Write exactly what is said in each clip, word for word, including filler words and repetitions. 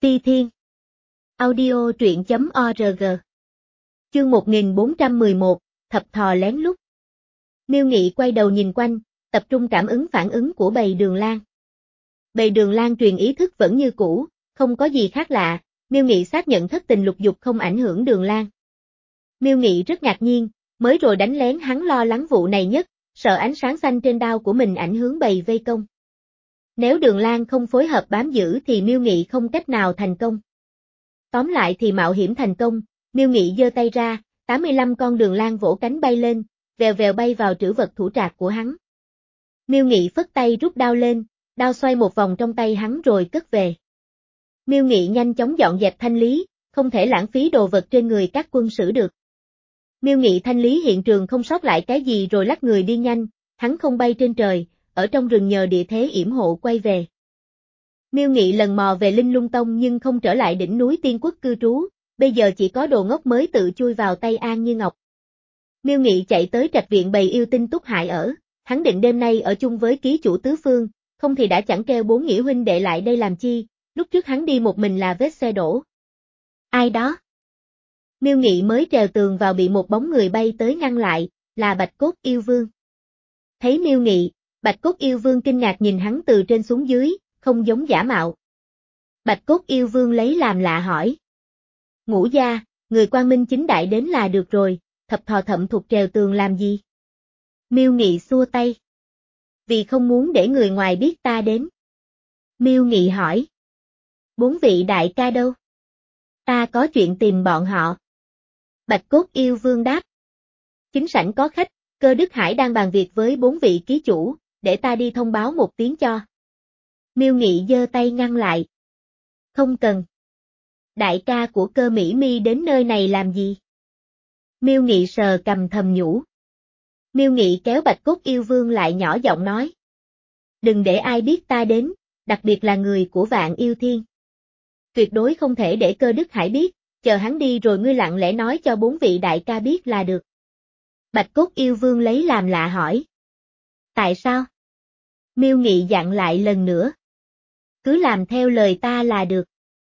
Ti Thiên. Audio truyện chấm org. Chương một nghìn bốn trăm mười một, Thập Thò lén lút. Miêu Nghị quay đầu nhìn quanh, tập trung cảm ứng phản ứng của bầy Đường Lang. Bầy Đường Lang truyền ý thức vẫn như cũ, không có gì khác lạ, Miêu Nghị xác nhận thất tình lục dục không ảnh hưởng Đường Lang. Miêu Nghị rất ngạc nhiên, mới rồi đánh lén hắn lo lắng vụ này nhất, sợ ánh sáng xanh trên đao của mình ảnh hưởng bầy vây công. Nếu Đường Lang không phối hợp bám giữ thì Miêu Nghị không cách nào thành công. Tóm lại thì mạo hiểm thành công, Miêu Nghị giơ tay ra, tám mươi lăm con Đường Lang vỗ cánh bay lên, vèo vèo bay vào trữ vật thủ trạc của hắn. Miêu Nghị phất tay rút đao lên, đao xoay một vòng trong tay hắn rồi cất về. Miêu Nghị nhanh chóng dọn dẹp thanh lý, không thể lãng phí đồ vật trên người các quân sử được. Miêu Nghị thanh lý hiện trường không sót lại cái gì rồi lách người đi nhanh, hắn không bay trên trời, ở trong rừng nhờ địa thế yểm hộ quay về. Miêu Nghị lần mò về Linh Lung Tông nhưng không trở lại đỉnh núi Tiên Quốc cư trú, bây giờ chỉ có đồ ngốc mới tự chui vào tay An Như Ngọc. Miêu Nghị chạy tới trạch viện bầy yêu tinh Túc Hải ở, hắn định đêm nay ở chung với ký chủ tứ phương, không thì đã chẳng kêu bốn nghĩa huynh đệ lại đây làm chi, lúc trước hắn đi một mình là vết xe đổ. Ai đó? Miêu Nghị mới trèo tường vào bị một bóng người bay tới ngăn lại, là Bạch Cốt Yêu Vương. Thấy Miêu Nghị, Bạch Cốt Yêu Vương kinh ngạc nhìn hắn từ trên xuống dưới, không giống giả mạo. Bạch Cốt Yêu Vương lấy làm lạ hỏi. Ngũ gia, người quang minh chính đại đến là được rồi, Thập Thò thậm thục trèo tường làm gì? Miêu Nghị xua tay. Vì không muốn để người ngoài biết ta đến. Miêu Nghị hỏi. Bốn vị đại ca đâu? Ta có chuyện tìm bọn họ. Bạch Cốt Yêu Vương đáp. Chính sảnh có khách, Cơ Đức Hải đang bàn việc với bốn vị ký chủ, để ta đi thông báo một tiếng cho. Miêu Nghị giơ tay ngăn lại. Không cần. Đại ca của Cơ Mỹ Mi đến nơi này làm gì? Miêu Nghị sờ cầm thầm nhủ. Miêu Nghị kéo Bạch Cốt Yêu Vương lại nhỏ giọng nói. Đừng để ai biết ta đến, đặc biệt là người của Vạn Yêu Thiên. Tuyệt đối không thể để Cơ Đức Hải biết, chờ hắn đi rồi ngươi lặng lẽ nói cho bốn vị đại ca biết là được. Bạch Cốt Yêu Vương lấy làm lạ hỏi. Tại sao? Miêu Nghị dặn lại lần nữa. Cứ làm theo lời ta là được.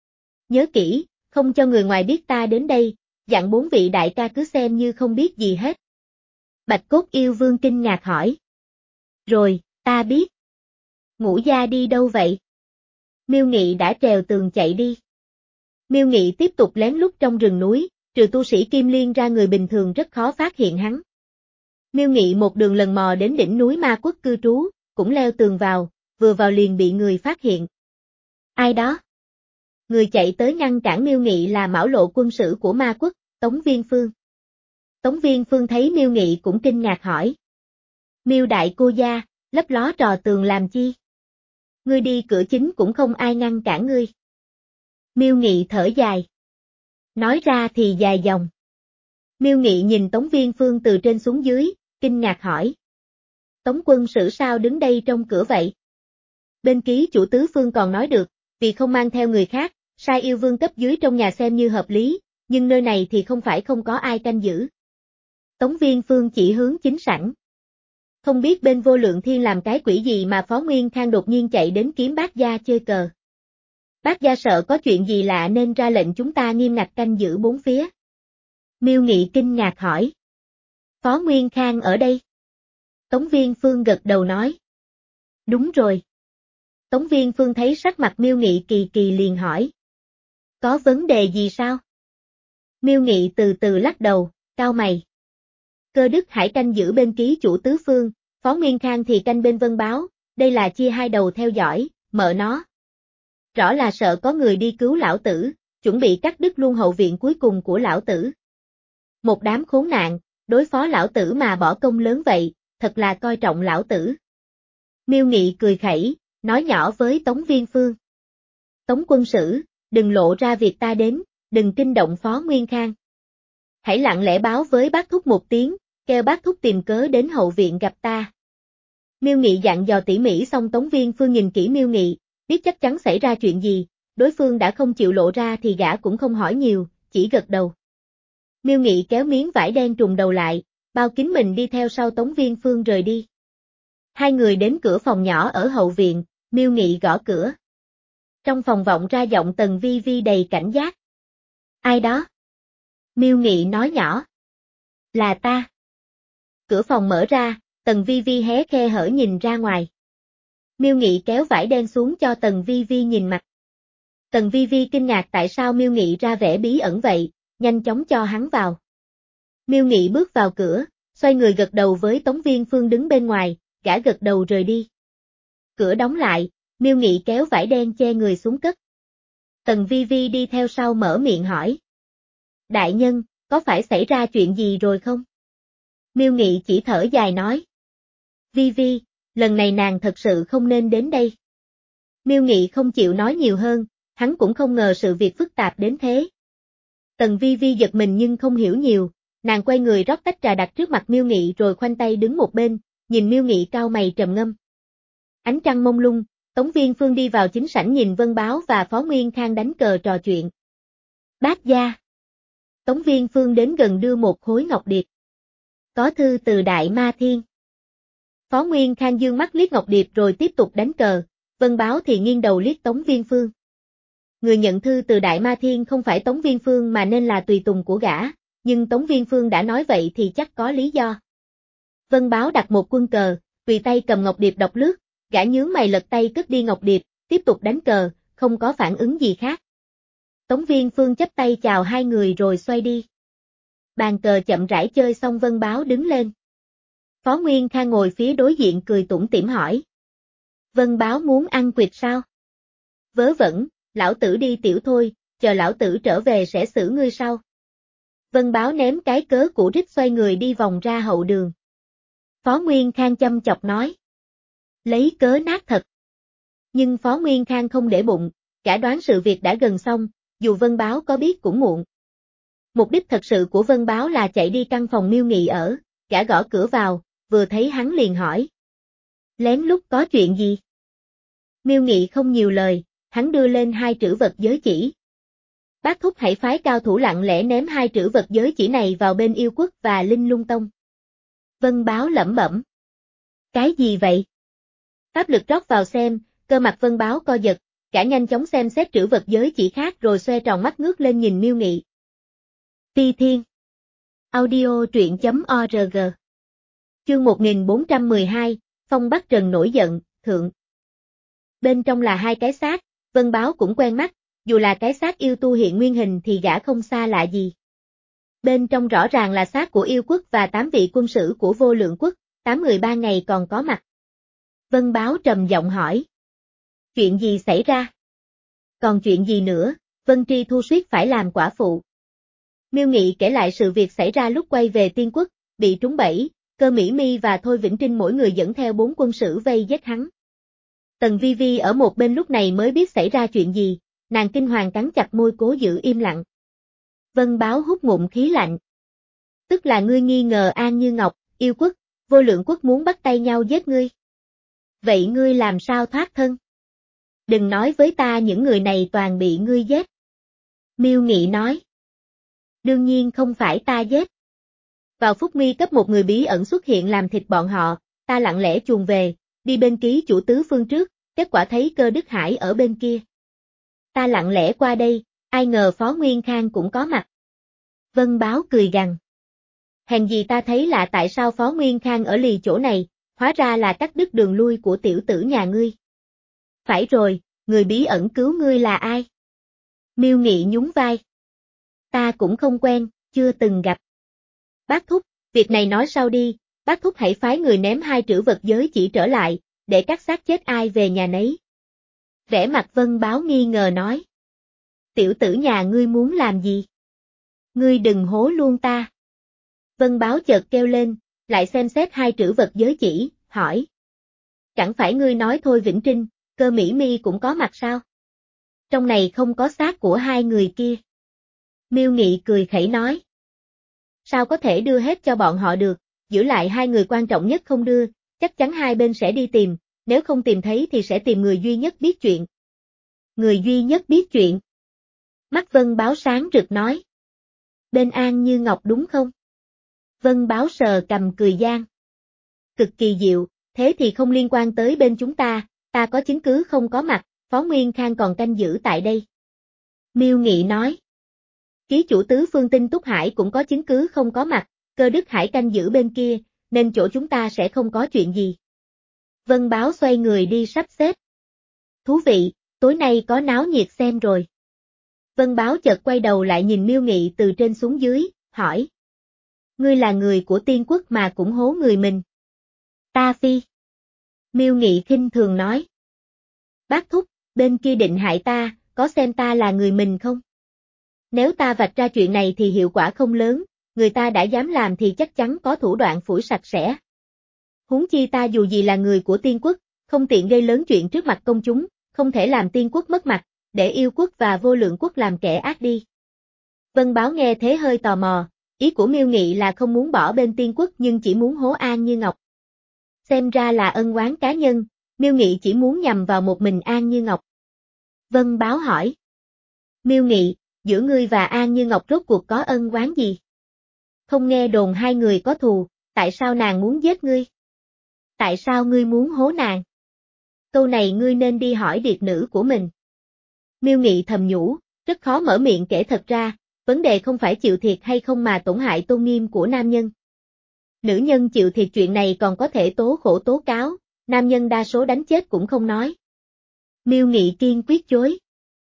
Nhớ kỹ, không cho người ngoài biết ta đến đây, dặn bốn vị đại ca cứ xem như không biết gì hết. Bạch Cốt Yêu Vương kinh ngạc hỏi. Rồi, ta biết. Ngũ gia đi đâu vậy? Miêu Nghị đã trèo tường chạy đi. Miêu Nghị tiếp tục lén lút trong rừng núi, trừ tu sĩ Kim Liên ra người bình thường rất khó phát hiện hắn. Miêu Nghị một đường lần mò đến đỉnh núi Ma Quốc cư trú, cũng leo tường vào, vừa vào liền bị người phát hiện. Ai đó? Người chạy tới ngăn cản Miêu Nghị là Mão Lộ quân sử của Ma Quốc, Tống Viên Phương. Tống Viên Phương thấy Miêu Nghị cũng kinh ngạc hỏi. Miêu đại cô gia, lấp ló trò tường làm chi? Ngươi đi cửa chính cũng không ai ngăn cản ngươi. Miêu Nghị thở dài. Nói ra thì dài dòng. Miêu Nghị nhìn Tống Viên Phương từ trên xuống dưới, kinh ngạc hỏi. Tống quân sử sao đứng đây trong cửa vậy? Bên ký chủ tứ phương còn nói được, vì không mang theo người khác, sai yêu vương cấp dưới trong nhà xem như hợp lý, nhưng nơi này thì không phải không có ai canh giữ. Tống Viên Phương chỉ hướng chính sảnh. Không biết bên Vô Lượng Thiên làm cái quỷ gì mà Phó Nguyên Khang đột nhiên chạy đến kiếm Bác gia chơi cờ. Bác gia sợ có chuyện gì lạ nên ra lệnh chúng ta nghiêm ngặt canh giữ bốn phía. Miêu Nghị kinh ngạc hỏi. Phó Nguyên Khang ở đây? Tống Viên Phương gật đầu nói. Đúng rồi. Tống Viên Phương thấy sắc mặt Miêu Nghị kỳ kỳ liền hỏi. Có vấn đề gì sao? Miêu Nghị từ từ lắc đầu, cau mày. Cơ Đức Hải canh giữ bên ký chủ tứ phương, Phó Nguyên Khang thì canh bên Vân Báo, đây là chia hai đầu theo dõi, mợ nó. Rõ là sợ có người đi cứu lão tử, chuẩn bị cắt đứt luôn hậu viện cuối cùng của lão tử. Một đám khốn nạn, đối phó lão tử mà bỏ công lớn vậy, thật là coi trọng lão tử. Miêu Nghị cười khẩy, nói nhỏ với Tống Viên Phương. Tống quân sử, đừng lộ ra việc ta đến, đừng kinh động Phó Nguyên Khang. Hãy lặng lẽ báo với bác thúc một tiếng, kêu bác thúc tìm cớ đến hậu viện gặp ta. Miêu Nghị dặn dò tỉ mỉ xong Tống Viên Phương nhìn kỹ Miêu Nghị, biết chắc chắn xảy ra chuyện gì, đối phương đã không chịu lộ ra thì gã cũng không hỏi nhiều, chỉ gật đầu. Miêu Nghị kéo miếng vải đen trùm đầu lại, bao kín mình đi theo sau Tống Viên Phương rời đi. Hai người đến cửa phòng nhỏ ở hậu viện, Miêu Nghị gõ cửa. Trong phòng vọng ra giọng Tần Vi Vi đầy cảnh giác. Ai đó? Miêu Nghị nói nhỏ. Là ta. Cửa phòng mở ra, Tần Vi Vi hé khe hở nhìn ra ngoài. Miêu Nghị kéo vải đen xuống cho Tần Vi Vi nhìn mặt. Tần Vi Vi kinh ngạc tại sao Miêu Nghị ra vẻ bí ẩn vậy, nhanh chóng cho hắn vào. Miêu Nghị bước vào cửa, xoay người gật đầu với Tống Viên Phương đứng bên ngoài, gã gật đầu rời đi. Cửa đóng lại, Miêu Nghị kéo vải đen che người xuống cất. Tần Vi Vi đi theo sau mở miệng hỏi. Đại nhân, có phải xảy ra chuyện gì rồi không? Miêu Nghị chỉ thở dài nói. Vi Vi, lần này nàng thật sự không nên đến đây. Miêu Nghị không chịu nói nhiều hơn, hắn cũng không ngờ sự việc phức tạp đến thế. Tần Vi Vi giật mình nhưng không hiểu nhiều, nàng quay người rót tách trà đặt trước mặt Miêu Nghị rồi khoanh tay đứng một bên, nhìn Miêu Nghị cau mày trầm ngâm. Ánh trăng mông lung, Tống Viên Phương đi vào chính sảnh nhìn Vân Báo và Phó Nguyên Khang đánh cờ trò chuyện. Bác gia. Tống Viên Phương đến gần đưa một khối ngọc điệp. Có thư từ Đại Ma Thiên. Phó Nguyên Khang dương mắt liếc ngọc điệp rồi tiếp tục đánh cờ, Vân Báo thì nghiêng đầu liếc Tống Viên Phương. Người nhận thư từ Đại Ma Thiên không phải Tống Viên Phương mà nên là tùy tùng của gã, nhưng Tống Viên Phương đã nói vậy thì chắc có lý do. Vân Báo đặt một quân cờ, tùy tay cầm ngọc điệp đọc lướt, gã nhướng mày lật tay cất đi ngọc điệp, tiếp tục đánh cờ, không có phản ứng gì khác. Tống Viên Phương chắp tay chào hai người rồi xoay đi. Bàn cờ chậm rãi chơi xong Vân Báo đứng lên. Phó Nguyên Khang ngồi phía đối diện cười tủm tỉm hỏi. Vân Báo muốn ăn quỵt sao? Vớ vẩn, lão tử đi tiểu thôi, chờ lão tử trở về sẽ xử ngươi sau. Vân Báo ném cái cớ cũ rích xoay người đi vòng ra hậu đường. Phó Nguyên Khang chăm chọc nói. Lấy cớ nát thật. Nhưng Phó Nguyên Khang không để bụng, cả đoán sự việc đã gần xong, dù Vân Báo có biết cũng muộn. Mục đích thật sự của Vân Báo là chạy đi căn phòng Miêu Nghị ở, gã gõ cửa vào, vừa thấy hắn liền hỏi. Lén lút có chuyện gì? Miêu Nghị không nhiều lời, hắn đưa lên hai trữ vật giới chỉ. Bác thúc hãy phái cao thủ lặng lẽ ném hai trữ vật giới chỉ này vào bên Yêu Quốc và Linh Lung Tông. Vân Báo lẩm bẩm. Cái gì vậy? Pháp lực rót vào xem, cơ mặt Vân Báo co giật, cả nhanh chóng xem xét trữ vật giới chỉ khác rồi xoe tròn mắt ngước lên nhìn Miêu Nghị. Ti Thiên. Audio truyện chấm org. Chương một nghìn bốn trăm mười hai, Phong Bắc Trần nổi giận, thượng. Bên trong là hai cái xác, Vân Báo cũng quen mắt, dù là cái xác yêu tu hiện nguyên hình thì gã không xa lạ gì. Bên trong rõ ràng là xác của Yêu Quốc và tám vị quân sử của Vô Lượng Quốc, tám người ba ngày còn có mặt. Vân Báo trầm giọng hỏi. Chuyện gì xảy ra? Còn chuyện gì nữa, Vân Tri Thu suýt phải làm quả phụ. Miêu Nghị kể lại sự việc xảy ra lúc quay về Tiên Quốc, bị trúng bẫy, Cơ Mỹ Mi và Thôi Vĩnh Trinh mỗi người dẫn theo bốn quân sử vây giết hắn. Tần Vi Vi ở một bên lúc này mới biết xảy ra chuyện gì, nàng kinh hoàng cắn chặt môi cố giữ im lặng. Vân Báo hút ngụm khí lạnh. Tức là ngươi nghi ngờ An Như Ngọc, Yêu Quốc, Vô Lượng Quốc muốn bắt tay nhau giết ngươi. Vậy ngươi làm sao thoát thân? Đừng nói với ta những người này toàn bị ngươi giết. Miêu Nghị nói. Đương nhiên không phải ta giết. Vào phút nguy cấp một người bí ẩn xuất hiện làm thịt bọn họ, ta lặng lẽ chuồn về, đi bên ký chủ tứ phương trước, kết quả thấy Cơ Đức Hải ở bên kia. Ta lặng lẽ qua đây, ai ngờ Phó Nguyên Khang cũng có mặt. Vân Báo cười gằn. Hèn gì ta thấy lạ tại sao Phó Nguyên Khang ở lì chỗ này, hóa ra là cắt đứt đường lui của tiểu tử nhà ngươi. Phải rồi, người bí ẩn cứu ngươi là ai? Miêu Nghị nhún vai. Ta cũng không quen, chưa từng gặp. Bác Thúc, việc này nói sau đi, bác Thúc hãy phái người ném hai trữ vật giới chỉ trở lại, để các xác chết ai về nhà nấy. Vẻ mặt Vân Báo nghi ngờ nói. Tiểu tử nhà ngươi muốn làm gì? Ngươi đừng hố luôn ta. Vân Báo chợt kêu lên, lại xem xét hai trữ vật giới chỉ, hỏi. Chẳng phải ngươi nói Thôi Vĩnh Trinh, Cơ Mỹ Mi cũng có mặt sao? Trong này không có xác của hai người kia. Miêu Nghị cười khẩy nói. Sao có thể đưa hết cho bọn họ được, giữ lại hai người quan trọng nhất không đưa, chắc chắn hai bên sẽ đi tìm, nếu không tìm thấy thì sẽ tìm người duy nhất biết chuyện. Người duy nhất biết chuyện. Mắt Vân Báo sáng rực nói. Bên An Như Ngọc đúng không? Vân Báo sờ cầm cười gian. Cực kỳ diệu, thế thì không liên quan tới bên chúng ta, ta có chứng cứ không có mặt, Phó Nguyên Khang còn canh giữ tại đây. Miêu Nghị nói. Ký chủ tứ phương Tinh Túc Hải cũng có chứng cứ không có mặt, Cơ Đức Hải canh giữ bên kia, nên chỗ chúng ta sẽ không có chuyện gì. Vân Báo xoay người đi sắp xếp. Thú vị, tối nay có náo nhiệt xem rồi. Vân Báo chợt quay đầu lại nhìn Miêu Nghị từ trên xuống dưới, hỏi. Ngươi là người của Tiên Quốc mà cũng hố người mình. Ta phi. Miêu Nghị khinh thường nói. Bác thúc, bên kia định hại ta, có xem ta là người mình không? Nếu ta vạch ra chuyện này thì hiệu quả không lớn, người ta đã dám làm thì chắc chắn có thủ đoạn phủi sạch sẽ. Huống chi ta dù gì là người của Tiên Quốc, không tiện gây lớn chuyện trước mặt công chúng, không thể làm Tiên Quốc mất mặt, để Yêu Quốc và Vô Lượng Quốc làm kẻ ác đi. Vân Báo nghe thế hơi tò mò, ý của Miêu Nghị là không muốn bỏ bên Tiên Quốc nhưng chỉ muốn hố An Như Ngọc. Xem ra là ân oán cá nhân, Miêu Nghị chỉ muốn nhằm vào một mình An Như Ngọc. Vân Báo hỏi. Miêu Nghị, giữa ngươi và An Như Ngọc rốt cuộc có ân oán gì? Không nghe đồn hai người có thù, tại sao nàng muốn giết ngươi? Tại sao ngươi muốn hố nàng? Câu này ngươi nên đi hỏi điệt nữ của mình. Miêu Nghị thầm nhủ, rất khó mở miệng kể thật ra, vấn đề không phải chịu thiệt hay không mà tổn hại tôn nghiêm của nam nhân. Nữ nhân chịu thiệt chuyện này còn có thể tố khổ tố cáo, nam nhân đa số đánh chết cũng không nói. Miêu Nghị kiên quyết chối.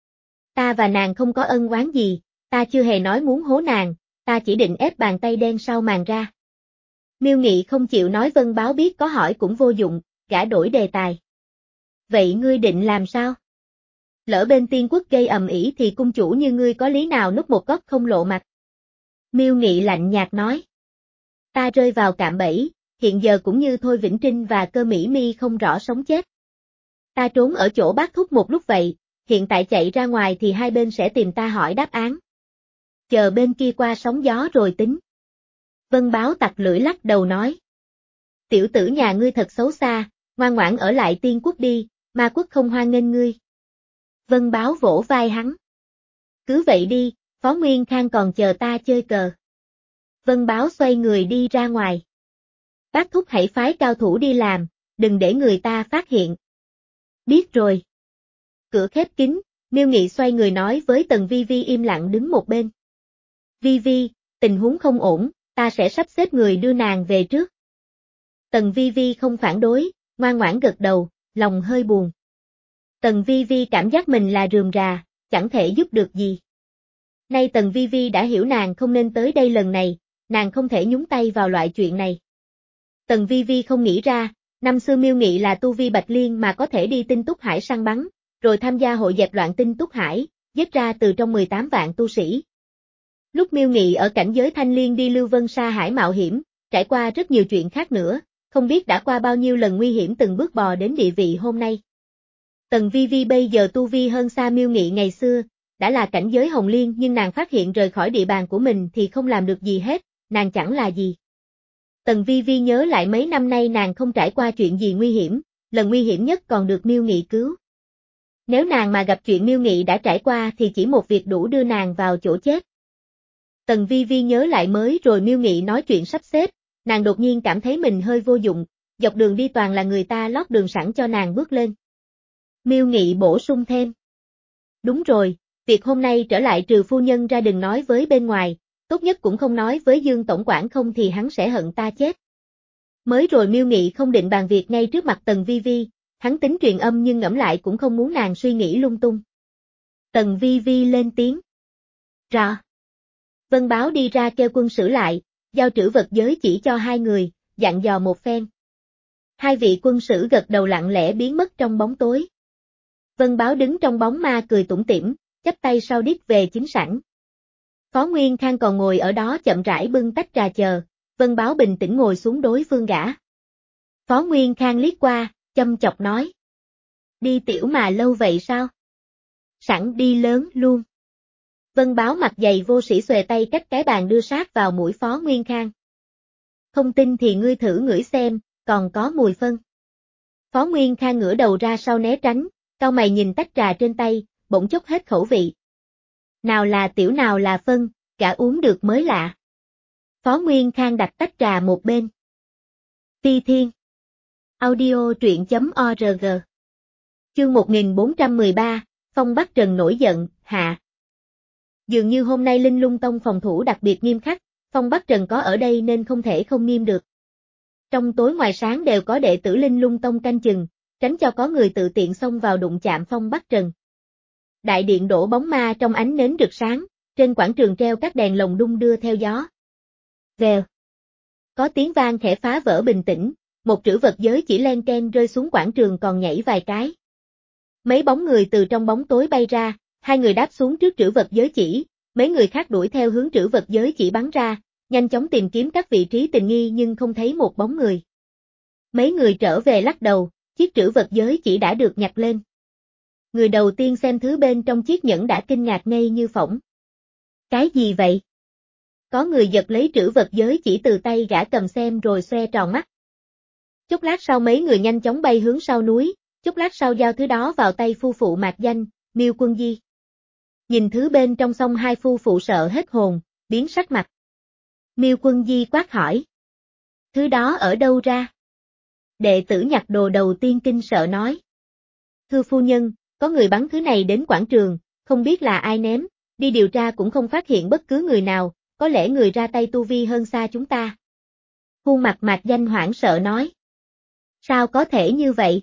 Ta và nàng không có ân oán gì, ta chưa hề nói muốn hố nàng, ta chỉ định ép bàn tay đen sau màn ra. Miêu Nghị không chịu nói Vân Báo biết có hỏi cũng vô dụng, gã đổi đề tài. Vậy ngươi định làm sao? Lỡ bên Tiên Quốc gây ầm ĩ thì cung chủ như ngươi có lý nào núp một góc không lộ mặt? Miêu Nghị lạnh nhạt nói. Ta rơi vào cạm bẫy, hiện giờ cũng như Thôi Vĩnh Trinh và Cơ Mỹ Mi không rõ sống chết. Ta trốn ở chỗ bác thúc một lúc vậy, hiện tại chạy ra ngoài thì hai bên sẽ tìm ta hỏi đáp án. Chờ bên kia qua sóng gió rồi tính. Vân Báo tặc lưỡi lắc đầu nói. Tiểu tử nhà ngươi thật xấu xa, ngoan ngoãn ở lại Tiên Quốc đi, Ma Quốc không hoan nghênh ngươi. Vân Báo vỗ vai hắn. Cứ vậy đi, Phó Nguyên Khang còn chờ ta chơi cờ. Vân Báo xoay người đi ra ngoài. Bác thúc hãy phái cao thủ đi làm, đừng để người ta phát hiện. Biết rồi. Cửa khép kín, Miêu Nghị xoay người nói với Tần Vi Vi im lặng đứng một bên. Vi Vi, tình huống không ổn, ta sẽ sắp xếp người đưa nàng về trước. Tần Vi Vi không phản đối, ngoan ngoãn gật đầu, lòng hơi buồn. Tần Vi Vi cảm giác mình là rườm rà, chẳng thể giúp được gì. Nay Tần Vi Vi đã hiểu nàng không nên tới đây lần này, nàng không thể nhúng tay vào loại chuyện này. Tần Vi Vi không nghĩ ra, năm xưa Miêu Nghị là tu vi Bạch Liên mà có thể đi Tinh Túc Hải săn bắn, rồi tham gia hội dẹp loạn Tinh Túc Hải, giết ra từ trong mười tám vạn tu sĩ. Lúc Miêu Nghị ở cảnh giới Thanh Liên đi Lưu Vân Sa Hải mạo hiểm, trải qua rất nhiều chuyện khác nữa, không biết đã qua bao nhiêu lần nguy hiểm từng bước bò đến địa vị hôm nay. Tần Vi Vi bây giờ tu vi hơn xa Miêu Nghị ngày xưa, đã là cảnh giới Hồng Liên nhưng nàng phát hiện rời khỏi địa bàn của mình thì không làm được gì hết, nàng chẳng là gì. Tần Vi Vi nhớ lại mấy năm nay nàng không trải qua chuyện gì nguy hiểm, lần nguy hiểm nhất còn được Miêu Nghị cứu. Nếu nàng mà gặp chuyện Miêu Nghị đã trải qua thì chỉ một việc đủ đưa nàng vào chỗ chết. Tần Vi Vi nhớ lại mới rồi Miêu Nghị nói chuyện sắp xếp, nàng đột nhiên cảm thấy mình hơi vô dụng, dọc đường đi toàn là người ta lót đường sẵn cho nàng bước lên. Miêu Nghị bổ sung thêm. Đúng rồi, việc hôm nay trở lại trừ phu nhân ra đừng nói với bên ngoài, tốt nhất cũng không nói với Dương tổng quản không thì hắn sẽ hận ta chết. Mới rồi Miêu Nghị không định bàn việc ngay trước mặt Tần Vi Vi, hắn tính truyền âm nhưng ngẫm lại cũng không muốn nàng suy nghĩ lung tung. Tần Vi Vi lên tiếng. Rõ. Vân Báo đi ra kêu quân sử lại, giao trữ vật giới chỉ cho hai người, dặn dò một phen. Hai vị quân sử gật đầu lặng lẽ biến mất trong bóng tối. Vân Báo đứng trong bóng ma cười tủm tỉm, chắp tay sau điếc về chính sảnh. Phó Nguyên Khang còn ngồi ở đó chậm rãi bưng tách trà chờ, Vân Báo bình tĩnh ngồi xuống đối phương gã. Phó Nguyên Khang liếc qua, châm chọc nói. Đi tiểu mà lâu vậy sao? Sẵn đi lớn luôn. Vân Báo mặt dày vô sĩ xuề tay cách cái bàn đưa sát vào mũi Phó Nguyên Khang. Không tin thì ngươi thử ngửi xem, còn có mùi phân. Phó Nguyên Khang ngửa đầu ra sau né tránh, cau mày nhìn tách trà trên tay, bỗng chốc hết khẩu vị. Nào là tiểu nào là phân, cả uống được mới lạ. Phó Nguyên Khang đặt tách trà một bên. Phi Thiên. Audio truyện chấm org. Chương một nghìn bốn trăm mười ba, Phong Bắc Trần nổi giận, hạ. Dường như hôm nay Linh Lung Tông phòng thủ đặc biệt nghiêm khắc, Phong Bắc Trần có ở đây nên không thể không nghiêm được. Trong tối ngoài sáng đều có đệ tử Linh Lung Tông canh chừng, tránh cho có người tự tiện xông vào đụng chạm Phong Bắc Trần. Đại điện đổ bóng ma trong ánh nến rực sáng, trên quảng trường treo các đèn lồng đung đưa theo gió. Vèo. Có tiếng vang khẽ phá vỡ bình tĩnh, một trữ vật giới chỉ len ken rơi xuống quảng trường còn nhảy vài cái. Mấy bóng người từ trong bóng tối bay ra, hai người đáp xuống trước trữ vật giới chỉ, mấy người khác đuổi theo hướng trữ vật giới chỉ bắn ra, nhanh chóng tìm kiếm các vị trí tình nghi nhưng không thấy một bóng người. Mấy người trở về lắc đầu, chiếc trữ vật giới chỉ đã được nhặt lên. Người đầu tiên xem thứ bên trong chiếc nhẫn đã kinh ngạc ngây như phỏng. Cái gì vậy? Có người giật lấy trữ vật giới chỉ từ tay gã cầm xem rồi xoe tròn mắt. Chốc lát sau mấy người nhanh chóng bay hướng sau núi, chốc lát sau giao thứ đó vào tay phu phụ Mạc Danh, Miêu Quân Di. Nhìn thứ bên trong xong hai phu phụ sợ hết hồn, biến sắc mặt. Miêu Quân Di quát hỏi. Thứ đó ở đâu ra? Đệ tử nhặt đồ đầu tiên kinh sợ nói. Thưa phu nhân, có người bắn thứ này đến quảng trường, không biết là ai ném, đi điều tra cũng không phát hiện bất cứ người nào, có lẽ người ra tay tu vi hơn xa chúng ta. Khuôn mặt Mạc Danh hoảng sợ nói. Sao có thể như vậy?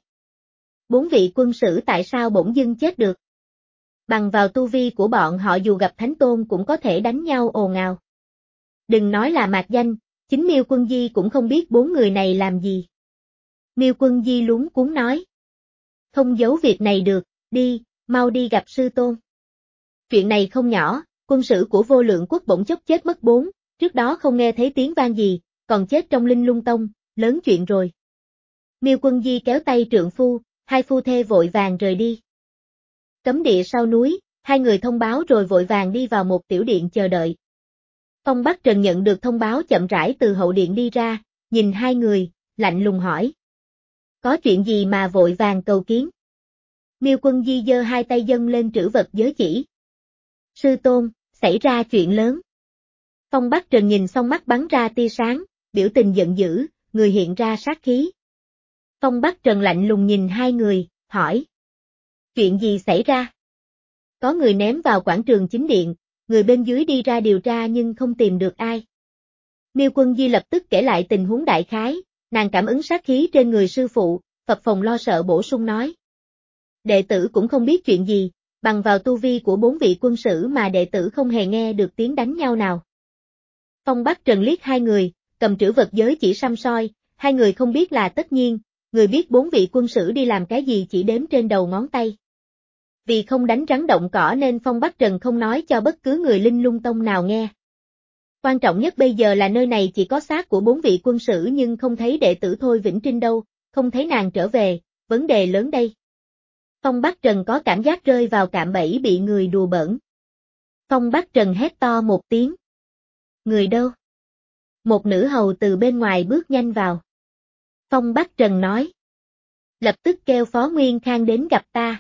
Bốn vị quân sử tại sao bỗng dưng chết được? Bằng vào tu vi của bọn họ dù gặp Thánh Tôn cũng có thể đánh nhau ồn ào. Đừng nói là Mạc Danh, chính Miêu Quân Di cũng không biết bốn người này làm gì. Miêu Quân Di luống cuống nói. Không giấu việc này được, đi, mau đi gặp sư tôn. Chuyện này không nhỏ, quân sử của Vô Lượng Quốc bỗng chốc chết mất bốn, trước đó không nghe thấy tiếng vang gì, còn chết trong Linh Lung Tông, lớn chuyện rồi. Miêu Quân Di kéo tay trượng phu, hai phu thê vội vàng rời đi. Cấm địa sau núi, hai người thông báo rồi vội vàng đi vào một tiểu điện chờ đợi. Phong Bắc Trần nhận được thông báo chậm rãi từ hậu điện đi ra, nhìn hai người, lạnh lùng hỏi. Có chuyện gì mà vội vàng cầu kiến? Miêu Quân Di giơ hai tay dâng lên trữ vật giới chỉ. Sư tôn, xảy ra chuyện lớn. Phong Bắc Trần nhìn xong mắt bắn ra tia sáng, biểu tình giận dữ, người hiện ra sát khí. Phong Bắc Trần lạnh lùng nhìn hai người, hỏi. Chuyện gì xảy ra? Có người ném vào quảng trường chính điện, người bên dưới đi ra điều tra nhưng không tìm được ai. Miêu Quân Di lập tức kể lại tình huống đại khái, nàng cảm ứng sát khí trên người sư phụ, phập phồng lo sợ bổ sung nói. Đệ tử cũng không biết chuyện gì, bằng vào tu vi của bốn vị quân sử mà đệ tử không hề nghe được tiếng đánh nhau nào. Phong Bắc Trần liếc hai người, cầm trữ vật giới chỉ săm soi, hai người không biết là tất nhiên, người biết bốn vị quân sử đi làm cái gì chỉ đếm trên đầu ngón tay. Vì không đánh rắn động cỏ nên Phong Bắc Trần không nói cho bất cứ người Linh Lung Tông nào nghe. Quan trọng nhất bây giờ là nơi này chỉ có xác của bốn vị quân sử nhưng không thấy đệ tử Thôi Vĩnh Trinh đâu, không thấy nàng trở về, vấn đề lớn đây. Phong Bắc Trần có cảm giác rơi vào cạm bẫy bị người đùa bỡn. Phong Bắc Trần hét to một tiếng. Người đâu? Một nữ hầu từ bên ngoài bước nhanh vào. Phong Bắc Trần nói. Lập tức kêu Phó Nguyên Khang đến gặp ta.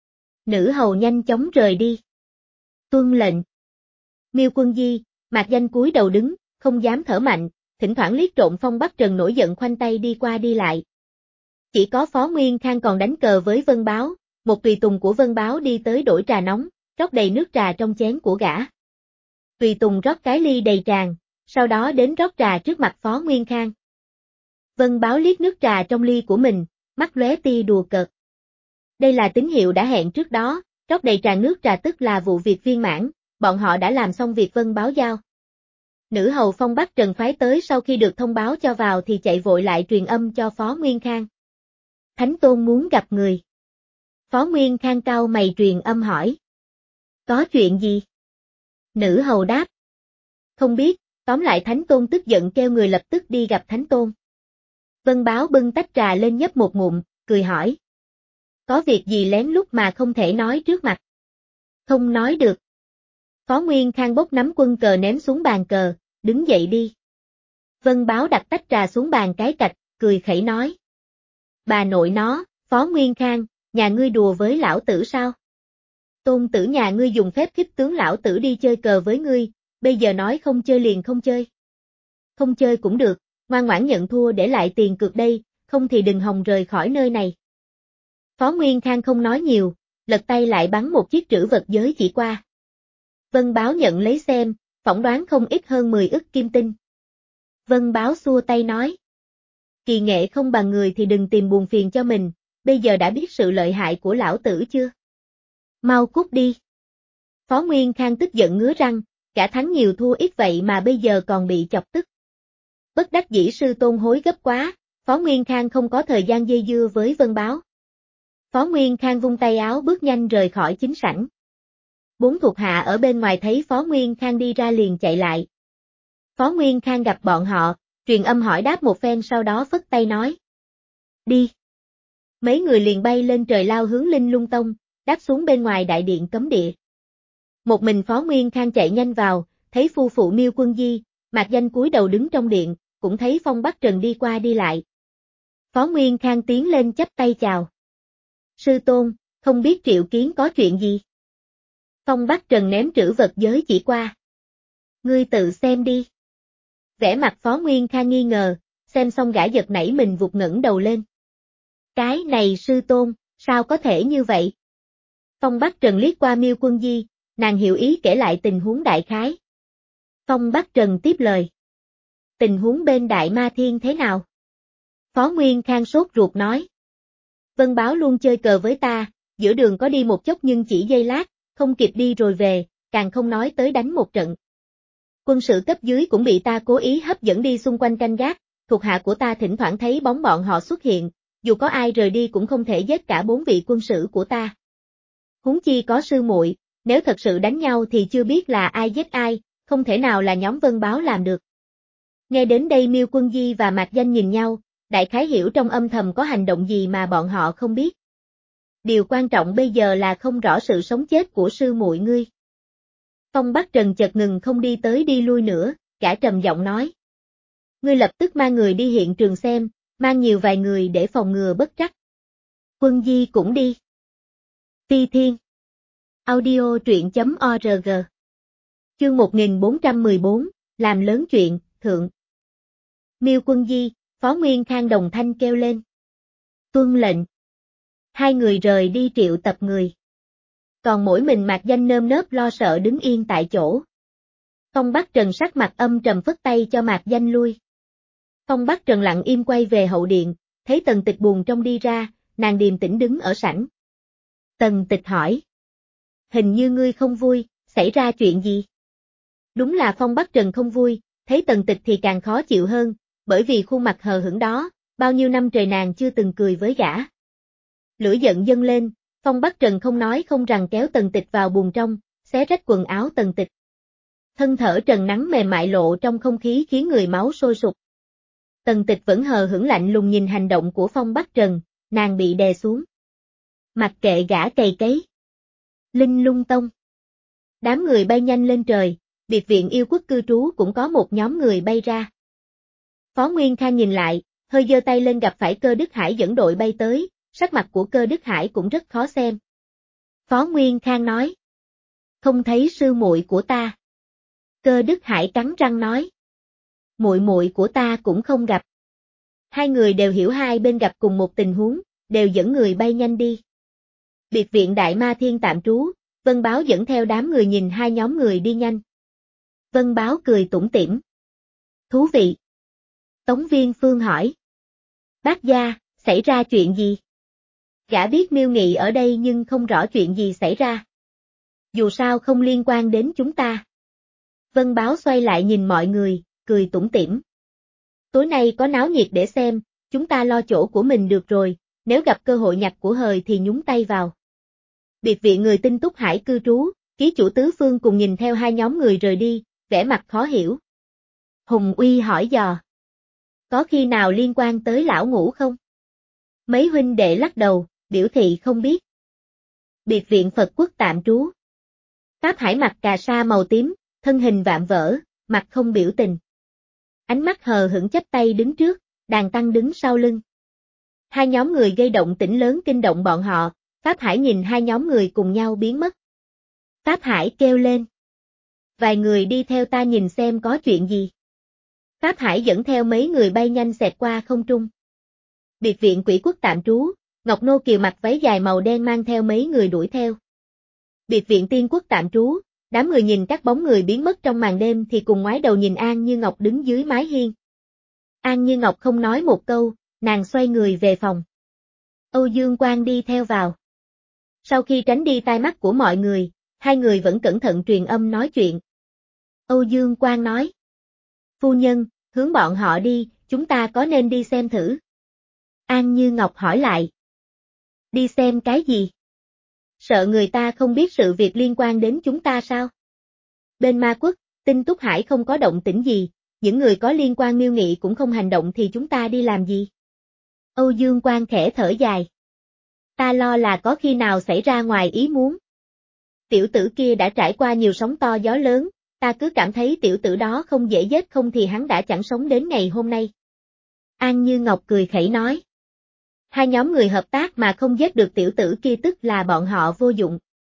Nữ hầu nhanh chóng rời đi. Tuân lệnh. Miêu Quân Di, Mạc Danh cúi đầu đứng, không dám thở mạnh, thỉnh thoảng liếc trộm Phong Bắc Trần nổi giận khoanh tay đi qua đi lại. Chỉ có Phó Nguyên Khang còn đánh cờ với Vân Báo, một tùy tùng của Vân Báo đi tới đổ trà nóng, rót đầy nước trà trong chén của gã. Tùy tùng rót cái ly đầy tràn, sau đó đến rót trà trước mặt Phó Nguyên Khang. Vân Báo liếc nước trà trong ly của mình, mắt lóe tia đùa cợt. Đây là tín hiệu đã hẹn trước đó, rót đầy tràn nước trà tức là vụ việc viên mãn, bọn họ đã làm xong việc Vân Báo giao. Nữ hầu Phong Bắc Trần phái tới sau khi được thông báo cho vào thì chạy vội lại truyền âm cho Phó Nguyên Khang. Thánh Tôn muốn gặp người. Phó Nguyên Khang cau mày truyền âm hỏi. Có chuyện gì? Nữ hầu đáp. Không biết, tóm lại Thánh Tôn tức giận kêu người lập tức đi gặp Thánh Tôn. Vân Báo bưng tách trà lên nhấp một ngụm, cười hỏi. Có việc gì lén lút mà không thể nói trước mặt? Không nói được. Phó Nguyên Khang bốc nắm quân cờ ném xuống bàn cờ, đứng dậy đi. Vân Báo đặt tách trà xuống bàn cái cạch, cười khẩy nói. Bà nội nó, Phó Nguyên Khang, nhà ngươi đùa với lão tử sao? Tôn tử nhà ngươi dùng phép khích tướng lão tử đi chơi cờ với ngươi, bây giờ nói không chơi liền không chơi. Không chơi cũng được, ngoan ngoãn nhận thua để lại tiền cược đây, không thì đừng hòng rời khỏi nơi này. Phó Nguyên Khang không nói nhiều, lật tay lại bắn một chiếc trữ vật giới chỉ qua. Vân Báo nhận lấy xem, phỏng đoán không ít hơn mười ức kim tinh. Vân Báo xua tay nói. Kỳ nghệ không bằng người thì đừng tìm buồn phiền cho mình, bây giờ đã biết sự lợi hại của lão tử chưa? Mau cút đi. Phó Nguyên Khang tức giận ngứa răng, cả thắng nhiều thua ít vậy mà bây giờ còn bị chọc tức. Bất đắc dĩ sư tôn hối gấp quá, Phó Nguyên Khang không có thời gian dây dưa với Vân Báo. Phó Nguyên Khang vung tay áo bước nhanh rời khỏi chính sảnh. Bốn thuộc hạ ở bên ngoài thấy Phó Nguyên Khang đi ra liền chạy lại. Phó Nguyên Khang gặp bọn họ, truyền âm hỏi đáp một phen sau đó phất tay nói. Đi. Mấy người liền bay lên trời lao hướng Linh Lung Tông, đáp xuống bên ngoài đại điện cấm địa. Một mình Phó Nguyên Khang chạy nhanh vào, thấy phu phụ Miêu Quân Di, Mạc Danh cúi đầu đứng trong điện, cũng thấy Phong Bắc Trần đi qua đi lại. Phó Nguyên Khang tiến lên chắp tay chào. Sư tôn, không biết triệu kiến có chuyện gì? Phong Bắc Trần ném trữ vật giới chỉ qua. Ngươi tự xem đi. Vẻ mặt Phó Nguyên Khang nghi ngờ, xem xong gã giật nảy mình vụt ngẩng đầu lên. Cái này sư tôn, sao có thể như vậy? Phong Bắc Trần liếc qua Miêu Quân Di, nàng hiểu ý kể lại tình huống đại khái. Phong Bắc Trần tiếp lời. Tình huống bên Đại Ma Thiên thế nào? Phó Nguyên Khang sốt ruột nói. Vân Báo luôn chơi cờ với ta, giữa đường có đi một chốc nhưng chỉ giây lát, không kịp đi rồi về, càng không nói tới đánh một trận. Quân sự cấp dưới cũng bị ta cố ý hấp dẫn đi xung quanh canh gác, thuộc hạ của ta thỉnh thoảng thấy bóng bọn họ xuất hiện, dù có ai rời đi cũng không thể giết cả bốn vị quân sử của ta. Huống chi có sư muội, nếu thật sự đánh nhau thì chưa biết là ai giết ai, không thể nào là nhóm Vân Báo làm được. Nghe đến đây Miêu Quân Di và Mạc Danh nhìn nhau, đại khái hiểu trong âm thầm có hành động gì mà bọn họ không biết. Điều quan trọng bây giờ là không rõ sự sống chết của sư muội ngươi. Phong Bắc Trần chợt ngừng không đi tới đi lui nữa, cả trầm giọng nói. Ngươi lập tức mang người đi hiện trường xem, mang nhiều vài người để phòng ngừa bất trắc. Quân Di cũng đi. Phi Thiên. Audio truyện chấm org. Chương một nghìn bốn trăm mười bốn, làm lớn chuyện, thượng. Miêu Quân Di, Phó Nguyên Khang đồng thanh kêu lên. Tuân lệnh. Hai người rời đi triệu tập người. Còn mỗi mình Mạc Danh nơm nớp lo sợ đứng yên tại chỗ. Phong Bắc Trần sắc mặt âm trầm phất tay cho Mạc Danh lui. Phong Bắc Trần lặng im quay về hậu điện, thấy Tần Tịch buồn trong đi ra, nàng điềm tĩnh đứng ở sảnh. Tần Tịch hỏi. Hình như ngươi không vui, xảy ra chuyện gì? Đúng là Phong Bắc Trần không vui, thấy Tần Tịch thì càng khó chịu hơn, bởi vì khuôn mặt hờ hững đó, bao nhiêu năm trời nàng chưa từng cười với gã. Lửa giận dâng lên, Phong Bắc Trần không nói không rằng kéo Tần Tịch vào buồng trong, xé rách quần áo Tần Tịch. Thân thở trần nắng mềm mại lộ trong không khí khiến người máu sôi sục. Tần Tịch vẫn hờ hững lạnh lùng nhìn hành động của Phong Bắc Trần, nàng bị đè xuống. Mặc kệ gã cày cấy. Linh Lung Tông. Đám người bay nhanh lên trời, biệt viện yêu quốc cư trú cũng có một nhóm người bay ra. Phó Nguyên Khang nhìn lại, hơi giơ tay lên gặp phải Cơ Đức Hải dẫn đội bay tới, sắc mặt của Cơ Đức Hải cũng rất khó xem. Phó Nguyên Khang nói. Không thấy sư muội của ta. Cơ Đức Hải cắn răng nói. Muội muội của ta cũng không gặp. Hai người đều hiểu hai bên gặp cùng một tình huống, đều dẫn người bay nhanh đi. Biệt viện Đại Ma Thiên tạm trú, Vân Báo dẫn theo đám người nhìn hai nhóm người đi nhanh. Vân Báo cười tủm tỉm. Thú vị. Tống Viên Phương hỏi. Bác gia, xảy ra chuyện gì? Gã biết Miêu Nghị ở đây nhưng không rõ chuyện gì xảy ra. Dù sao không liên quan đến chúng ta. Vân Báo xoay lại nhìn mọi người, cười tủm tỉm. Tối nay có náo nhiệt để xem, chúng ta lo chỗ của mình được rồi, nếu gặp cơ hội nhặt của hời thì nhúng tay vào. Biệt viện người tinh túc hải cư trú, ký chủ tứ phương cùng nhìn theo hai nhóm người rời đi, vẻ mặt khó hiểu. Hùng Uy hỏi dò. Có khi nào liên quan tới lão ngũ không? Mấy huynh đệ lắc đầu, biểu thị không biết. Biệt viện Phật quốc tạm trú. Pháp Hải mặc cà sa màu tím, thân hình vạm vỡ, mặt không biểu tình. Ánh mắt hờ hững chắp tay đứng trước, Đàn Tăng đứng sau lưng. Hai nhóm người gây động tĩnh lớn kinh động bọn họ, Pháp Hải nhìn hai nhóm người cùng nhau biến mất. Pháp Hải kêu lên. Vài người đi theo ta nhìn xem có chuyện gì. Pháp Hải dẫn theo mấy người bay nhanh xẹt qua không trung. Biệt viện Quỷ Quốc tạm trú, Ngọc Nô Kiều mặc váy dài màu đen mang theo mấy người đuổi theo. Biệt viện Tiên Quốc tạm trú, đám người nhìn các bóng người biến mất trong màn đêm thì cùng ngoái đầu nhìn An Như Ngọc đứng dưới mái hiên. An Như Ngọc không nói một câu, nàng xoay người về phòng. Âu Dương Quang đi theo vào. Sau khi tránh đi tai mắt của mọi người, hai người vẫn cẩn thận truyền âm nói chuyện. Âu Dương Quang nói. Phu nhân, hướng bọn họ đi, chúng ta có nên đi xem thử? An Như Ngọc hỏi lại. Đi xem cái gì? Sợ người ta không biết sự việc liên quan đến chúng ta sao? Bên Ma Quốc, Tinh Túc Hải không có động tĩnh gì, những người có liên quan Miêu Nghị cũng không hành động thì chúng ta đi làm gì? Âu Dương Quang khẽ thở dài. Ta lo là có khi nào xảy ra ngoài ý muốn. Tiểu tử kia đã trải qua nhiều sóng to gió lớn, ta cứ cảm thấy tiểu tử đó không dễ giết, không thì hắn đã chẳng sống đến ngày hôm nay. An Như Ngọc cười khẩy nói. Hai nhóm người hợp tác mà không giết được tiểu tử kia tức là bọn họ vô dụng.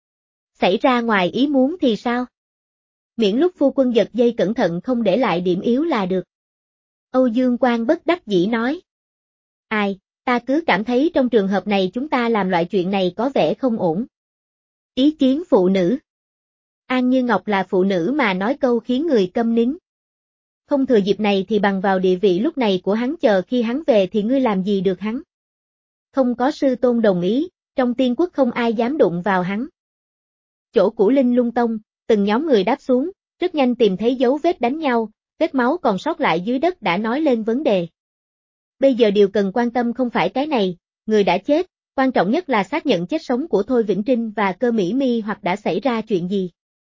Xảy ra ngoài ý muốn thì sao? Miễn lúc phu quân giật dây cẩn thận không để lại điểm yếu là được. Âu Dương Quang bất đắc dĩ nói. Ai, ta cứ cảm thấy trong trường hợp này chúng ta làm loại chuyện này có vẻ không ổn. Ý kiến phụ nữ. An Như Ngọc là phụ nữ mà nói câu khiến người câm nín. Không thừa dịp này thì bằng vào địa vị lúc này của hắn, chờ khi hắn về thì ngươi làm gì được hắn. Không có sư tôn đồng ý, trong Tiên Quốc không ai dám đụng vào hắn. Chỗ của Linh Lung Tông, từng nhóm người đáp xuống, rất nhanh tìm thấy dấu vết đánh nhau, vết máu còn sót lại dưới đất đã nói lên vấn đề. Bây giờ điều cần quan tâm không phải cái này, người đã chết, quan trọng nhất là xác nhận chết sống của Thôi Vĩnh Trinh và Cơ Mỹ Mi hoặc đã xảy ra chuyện gì.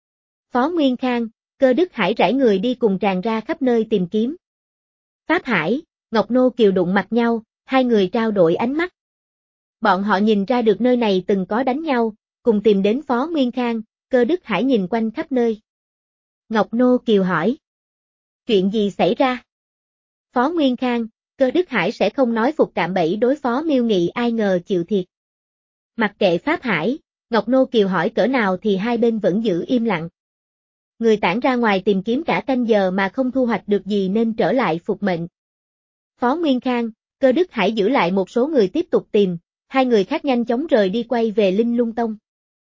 Phó Nguyên Khang, Cơ Đức Hải rải người đi cùng tràn ra khắp nơi tìm kiếm. Pháp Hải, Ngọc Nô Kiều đụng mặt nhau, hai người trao đổi ánh mắt. Bọn họ nhìn ra được nơi này từng có đánh nhau, cùng tìm đến Phó Nguyên Khang, Cơ Đức Hải nhìn quanh khắp nơi. Ngọc Nô Kiều hỏi. Chuyện gì xảy ra? Phó Nguyên Khang, Cơ Đức Hải sẽ không nói phục cạm bẫy đối phó Miêu Nghị, ai ngờ chịu thiệt. Mặc kệ Pháp Hải, Ngọc Nô Kiều hỏi cỡ nào thì hai bên vẫn giữ im lặng. Người tản ra ngoài tìm kiếm cả canh giờ mà không thu hoạch được gì nên trở lại phục mệnh. Phó Nguyên Khang, Cơ Đức Hải giữ lại một số người tiếp tục tìm, hai người khác nhanh chóng rời đi quay về Linh Lung Tông.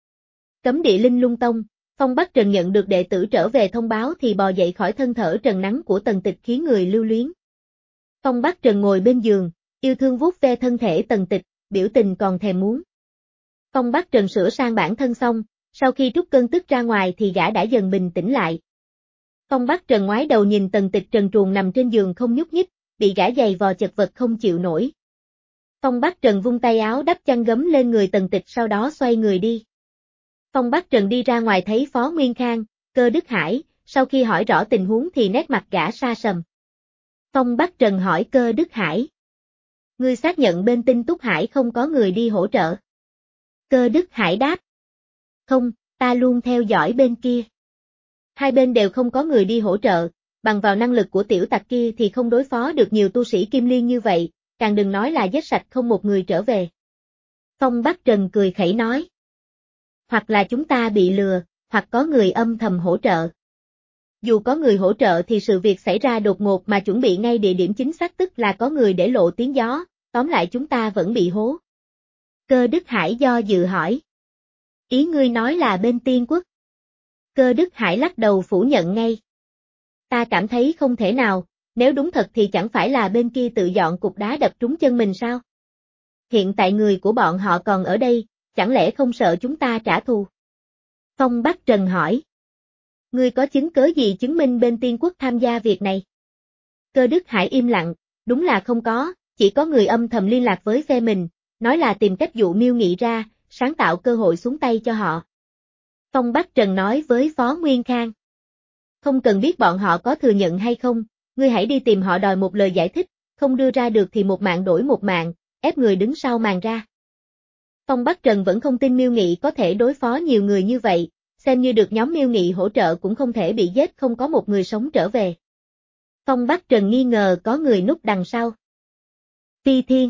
Cấm địa Linh Lung Tông, Phong Bắc Trần nhận được đệ tử trở về thông báo thì bò dậy khỏi thân thở trần nắng của Tần Tịch khiến người lưu luyến. Phong Bắc Trần ngồi bên giường, yêu thương vuốt ve thân thể Tần Tịch, biểu tình còn thèm muốn. Phong Bắc Trần sửa sang bản thân xong, sau khi trút cơn tức ra ngoài thì gã đã dần bình tĩnh lại. Phong Bắc Trần ngoái đầu nhìn Tần Tịch trần truồng nằm trên giường không nhúc nhích, bị gã giày vò chật vật không chịu nổi. Phong Bắc Trần vung tay áo đắp chăn gấm lên người Tần Tịch, sau đó xoay người đi. Phong Bắc Trần đi ra ngoài thấy Phó Nguyên Khang, Cơ Đức Hải, sau khi hỏi rõ tình huống thì nét mặt gã sa sầm. Phong Bắc Trần hỏi Cơ Đức Hải. Ngươi xác nhận bên Tinh Túc Hải không có người đi hỗ trợ? Cơ Đức Hải đáp. Không, ta luôn theo dõi bên kia. Hai bên đều không có người đi hỗ trợ, bằng vào năng lực của tiểu tặc kia thì không đối phó được nhiều tu sĩ Kim Liên như vậy, càng đừng nói là giết sạch không một người trở về. Phong Bắc Trần cười khẩy nói. Hoặc là chúng ta bị lừa, hoặc có người âm thầm hỗ trợ. Dù có người hỗ trợ thì sự việc xảy ra đột ngột mà chuẩn bị ngay địa điểm chính xác tức là có người để lộ tiếng gió, tóm lại chúng ta vẫn bị hố. Cơ Đức Hải do dự hỏi. Ý ngươi nói là bên Tiên Quốc? Cơ Đức Hải lắc đầu phủ nhận ngay. Ta cảm thấy không thể nào, nếu đúng thật thì chẳng phải là bên kia tự dọn cục đá đập trúng chân mình sao? Hiện tại người của bọn họ còn ở đây, chẳng lẽ không sợ chúng ta trả thù? Phong Bắc Trần hỏi. Ngươi có chứng cớ gì chứng minh bên Tiên Quốc tham gia việc này? Cơ Đức Hải im lặng, đúng là không có, chỉ có người âm thầm liên lạc với phe mình, nói là tìm cách dụ Miêu Nghị ra, sáng tạo cơ hội xuống tay cho họ. Phong Bắc Trần nói với Phó Nguyên Khang. Không cần biết bọn họ có thừa nhận hay không, ngươi hãy đi tìm họ đòi một lời giải thích, không đưa ra được thì một mạng đổi một mạng, ép người đứng sau màn ra. Phong Bắc Trần vẫn không tin Miêu Nghị có thể đối phó nhiều người như vậy, xem như được nhóm Miêu Nghị hỗ trợ cũng không thể bị giết không có một người sống trở về. Phong Bắc Trần nghi ngờ có người núp đằng sau. Phi Thiên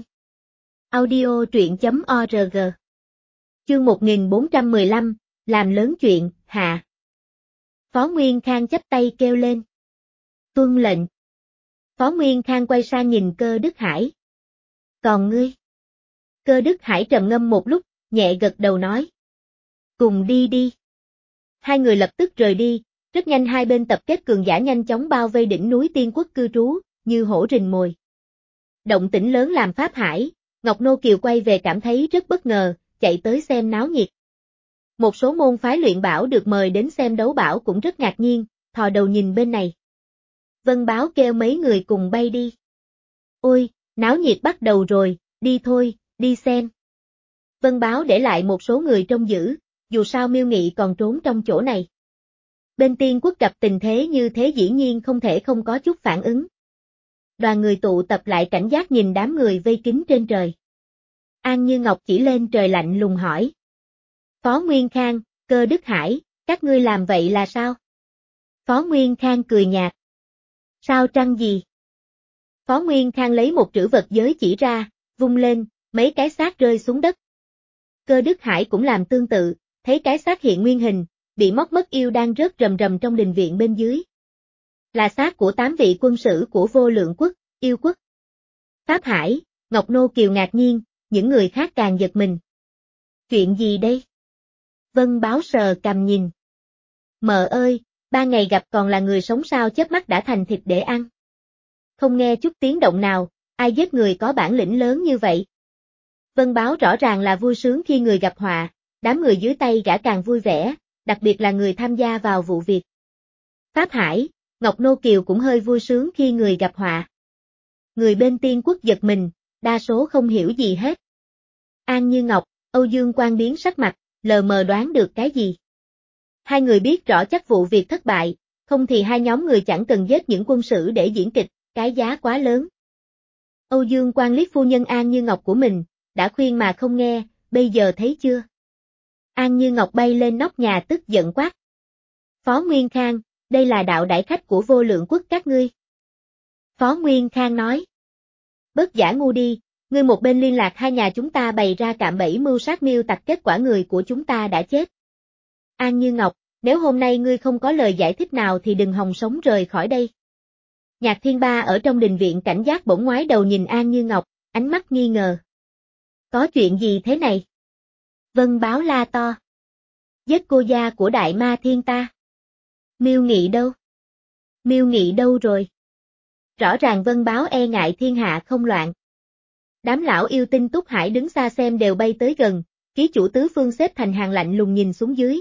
Audio truyện chấm org Chương một nghìn bốn trăm mười lăm, làm lớn chuyện, hạ. Phó Nguyên Khang chắp tay kêu lên. Tuân lệnh. Phó Nguyên Khang quay sang nhìn Cơ Đức Hải. Còn ngươi? Cơ Đức Hải trầm ngâm một lúc, nhẹ gật đầu nói. Cùng đi đi. Hai người lập tức rời đi, rất nhanh hai bên tập kết cường giả nhanh chóng bao vây đỉnh núi Tiên Quốc cư trú, như hổ rình mồi. Động tĩnh lớn làm Pháp Hải, Ngọc Nô Kiều quay về cảm thấy rất bất ngờ, chạy tới xem náo nhiệt. Một số môn phái luyện bảo được mời đến xem đấu bảo cũng rất ngạc nhiên, thò đầu nhìn bên này. Vân Báo kêu mấy người cùng bay đi. Ôi, náo nhiệt bắt đầu rồi, đi thôi, đi xem. Vân Báo để lại một số người trông giữ, dù sao Miêu Nghị còn trốn trong chỗ này. Bên Tiên Quốc gặp tình thế như thế dĩ nhiên không thể không có chút phản ứng. Đoàn người tụ tập lại cảnh giác nhìn đám người vây kín trên trời. An Như Ngọc chỉ lên trời lạnh lùng hỏi. Phó Nguyên Khang, Cơ Đức Hải, các ngươi làm vậy là sao? Phó Nguyên Khang cười nhạt. Sao trăng gì? Phó Nguyên Khang lấy một trữ vật giới chỉ ra, vung lên, mấy cái xác rơi xuống đất. Cơ Đức Hải cũng làm tương tự, thấy cái xác hiện nguyên hình, bị móc mất yêu đang rớt rầm rầm trong đình viện bên dưới. Là xác của tám vị quân sử của Vô Lượng Quốc, Yêu Quốc. Pháp Hải, Ngọc Nô Kiều ngạc nhiên, những người khác càng giật mình. Chuyện gì đây? Vân Báo sờ cằm nhìn. Mợ ơi, ba ngày gặp còn là người sống sao chớp mắt đã thành thịt để ăn. Không nghe chút tiếng động nào, ai giết người có bản lĩnh lớn như vậy? Vân Báo rõ ràng là vui sướng khi người gặp họa, đám người dưới tay gã càng vui vẻ, đặc biệt là người tham gia vào vụ việc. Pháp Hải, Ngọc Nô Kiều cũng hơi vui sướng khi người gặp họa. Người bên Tiên Quốc giật mình, đa số không hiểu gì hết. An Như Ngọc, Âu Dương Quang biến sắc mặt, lờ mờ đoán được cái gì. Hai người biết rõ chắc vụ việc thất bại, không thì hai nhóm người chẳng cần giết những quân sử để diễn kịch, cái giá quá lớn. Âu Dương Quang liếc phu nhân An Như Ngọc của mình, đã khuyên mà không nghe, bây giờ thấy chưa? An Như Ngọc bay lên nóc nhà tức giận quát. Phó Nguyên Khang, đây là đạo đại khách của Vô Lượng Quốc các ngươi. Phó Nguyên Khang nói. Bớt giả ngu đi, ngươi một bên liên lạc hai nhà chúng ta bày ra cạm bẫy mưu sát Miêu Tặc, kết quả người của chúng ta đã chết. An Như Ngọc, nếu hôm nay ngươi không có lời giải thích nào thì đừng hòng sống rời khỏi đây. Nhạc Thiên Ba ở trong đình viện cảnh giác bỗng ngoái đầu nhìn An Như Ngọc, ánh mắt nghi ngờ. Có chuyện gì thế này? Vân Báo la to. Giết cô gia của Đại Ma Thiên ta. Miêu Nghị đâu? Miêu Nghị đâu rồi? Rõ ràng Vân Báo e ngại thiên hạ không loạn. Đám lão yêu tinh Túc Hải đứng xa xem đều bay tới gần, ký chủ tứ phương xếp thành hàng lạnh lùng nhìn xuống dưới.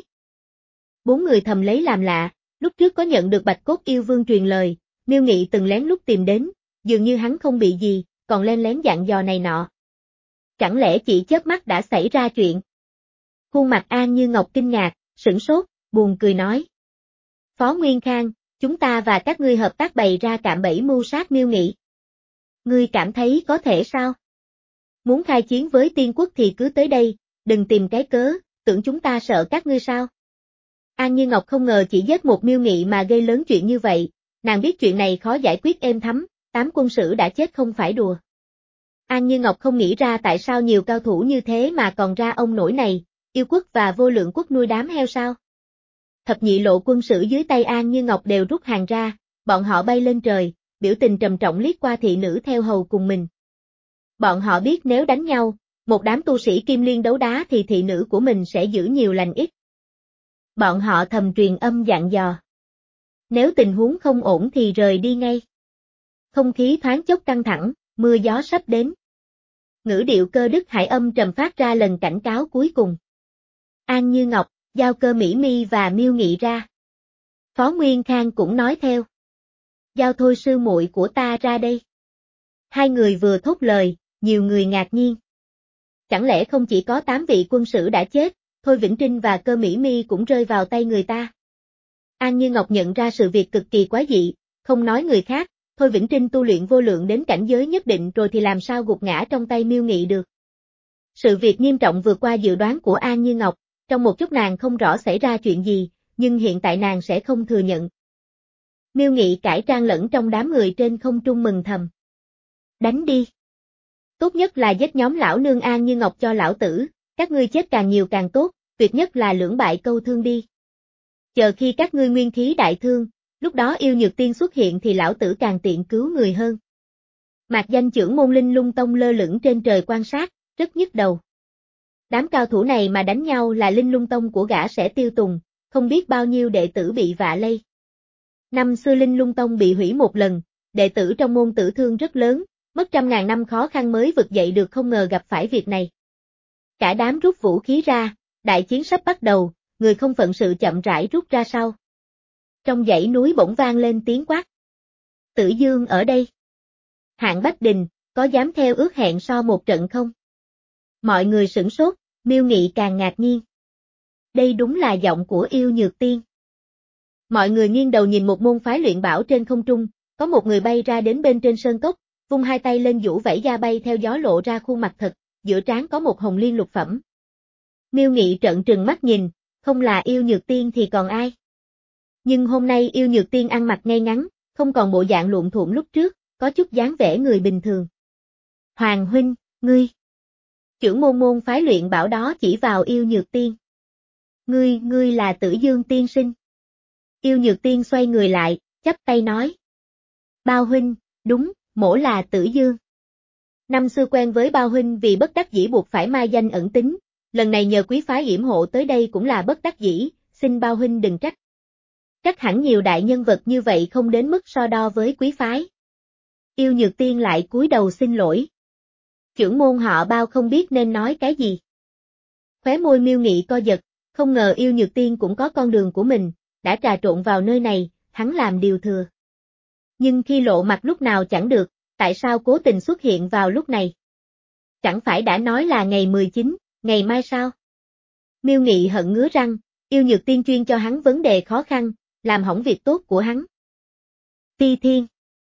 Bốn người thầm lấy làm lạ, lúc trước có nhận được Bạch Cốt Yêu Vương truyền lời, Miêu Nghị từng lén lút tìm đến, dường như hắn không bị gì, còn len lén dặn dò này nọ. Chẳng lẽ chỉ chớp mắt đã xảy ra chuyện? Khuôn mặt An Như Ngọc kinh ngạc, sửng sốt, buồn cười nói. Phó Nguyên Khang, chúng ta và các ngươi hợp tác bày ra cạm bẫy mưu sát Miêu Nghị. Ngươi cảm thấy có thể sao? Muốn khai chiến với Tiên Quốc thì cứ tới đây, đừng tìm cái cớ, tưởng chúng ta sợ các ngươi sao? An Như Ngọc không ngờ chỉ giết một Miêu Nghị mà gây lớn chuyện như vậy, nàng biết chuyện này khó giải quyết êm thấm, tám quân sử đã chết không phải đùa. An Như Ngọc không nghĩ ra tại sao nhiều cao thủ như thế mà còn ra ông nổi này, Yêu Quốc và Vô Lượng Quốc nuôi đám heo sao? Thập nhị lộ quân sử dưới tay An Như Ngọc đều rút hàng ra, bọn họ bay lên trời, biểu tình trầm trọng liếc qua thị nữ theo hầu cùng mình. Bọn họ biết nếu đánh nhau, một đám tu sĩ Kim Liên đấu đá thì thị nữ của mình sẽ giữ nhiều lành ít. Bọn họ thầm truyền âm dặn dò. Nếu tình huống không ổn thì rời đi ngay. Không khí thoáng chốc căng thẳng, mưa gió sắp đến. Ngữ điệu Cơ Đức Hải âm trầm phát ra lần cảnh cáo cuối cùng. An Như Ngọc, giao Cơ Mỹ Mi và Miêu Nghị ra. Phó Nguyên Khang cũng nói theo. Giao thôi sư muội của ta ra đây. Hai người vừa thốt lời, nhiều người ngạc nhiên. Chẳng lẽ không chỉ có tám vị quân sử đã chết, Thôi Vĩnh Trinh và Cơ Mỹ Mi cũng rơi vào tay người ta. An Như Ngọc nhận ra sự việc cực kỳ quái dị, không nói người khác, Thôi Vĩnh Trinh tu luyện vô lượng đến cảnh giới nhất định rồi thì làm sao gục ngã trong tay Miêu Nghị được. Sự việc nghiêm trọng vượt qua dự đoán của An Như Ngọc, trong một chút nàng không rõ xảy ra chuyện gì, nhưng hiện tại nàng sẽ không thừa nhận. Miêu Nghị cải trang lẫn trong đám người trên không trung mừng thầm. Đánh đi. Tốt nhất là giết nhóm lão nương An Như Ngọc cho lão tử, các ngươi chết càng nhiều càng tốt, tuyệt nhất là lưỡng bại câu thương đi. Chờ khi các ngươi nguyên khí đại thương, lúc đó yêu nhược tiên xuất hiện thì lão tử càng tiện cứu người hơn. Mạc Danh trưởng môn Linh Lung Tông lơ lửng trên trời quan sát, rất nhức đầu. Đám cao thủ này mà đánh nhau là Linh Lung Tông của gã sẽ tiêu tùng, không biết bao nhiêu đệ tử bị vạ lây. Năm xưa Linh Lung Tông bị hủy một lần, đệ tử trong môn tử thương rất lớn, mất trăm ngàn năm khó khăn mới vực dậy được, không ngờ gặp phải việc này. Cả đám rút vũ khí ra, đại chiến sắp bắt đầu, người không phận sự chậm rãi rút ra sau. Trong dãy núi bỗng vang lên tiếng quát. Tử Dương ở đây. Hạng Bách Đình, có dám theo ước hẹn so một trận không? Mọi người sửng sốt, Miêu Nghị càng ngạc nhiên. Đây đúng là giọng của Yêu Nhược Tiên. Mọi người nghiêng đầu nhìn một môn phái luyện bảo trên không trung, có một người bay ra đến bên trên sơn cốc, vung hai tay lên vũ vẩy da bay theo gió lộ ra khuôn mặt thật, giữa trán có một hồng liên lục phẩm. Miêu Nghị trợn trừng mắt nhìn, không là Yêu Nhược Tiên thì còn ai? Nhưng hôm nay Yêu Nhược Tiên ăn mặc ngay ngắn, không còn bộ dạng luộm thuộm lúc trước, có chút dáng vẻ người bình thường. Hoàng huynh, ngươi. Trưởng môn môn phái luyện bảo đó chỉ vào Yêu Nhược Tiên. Ngươi, ngươi là Tử Dương tiên sinh. Yêu Nhược Tiên xoay người lại, chắp tay nói. Bao huynh, đúng, mỗ là Tử Dương. Năm xưa quen với Bao huynh vì bất đắc dĩ buộc phải mai danh ẩn tính, lần này nhờ quý phái yểm hộ tới đây cũng là bất đắc dĩ, xin Bao huynh đừng trách. Chắc hẳn nhiều đại nhân vật như vậy không đến mức so đo với quý phái. Yêu Nhược Tiên lại cúi đầu xin lỗi. Trưởng môn họ Bao không biết nên nói cái gì. Khóe môi Miêu Nghị co giật, không ngờ Yêu Nhược Tiên cũng có con đường của mình, đã trà trộn vào nơi này, hắn làm điều thừa. Nhưng khi lộ mặt lúc nào chẳng được, tại sao cố tình xuất hiện vào lúc này? Chẳng phải đã nói là ngày mười chín, ngày mai sao? Miêu Nghị hận ngứa răng, Yêu Nhược Tiên chuyên cho hắn vấn đề khó khăn, làm hỏng việc tốt của hắn. Phi Thiên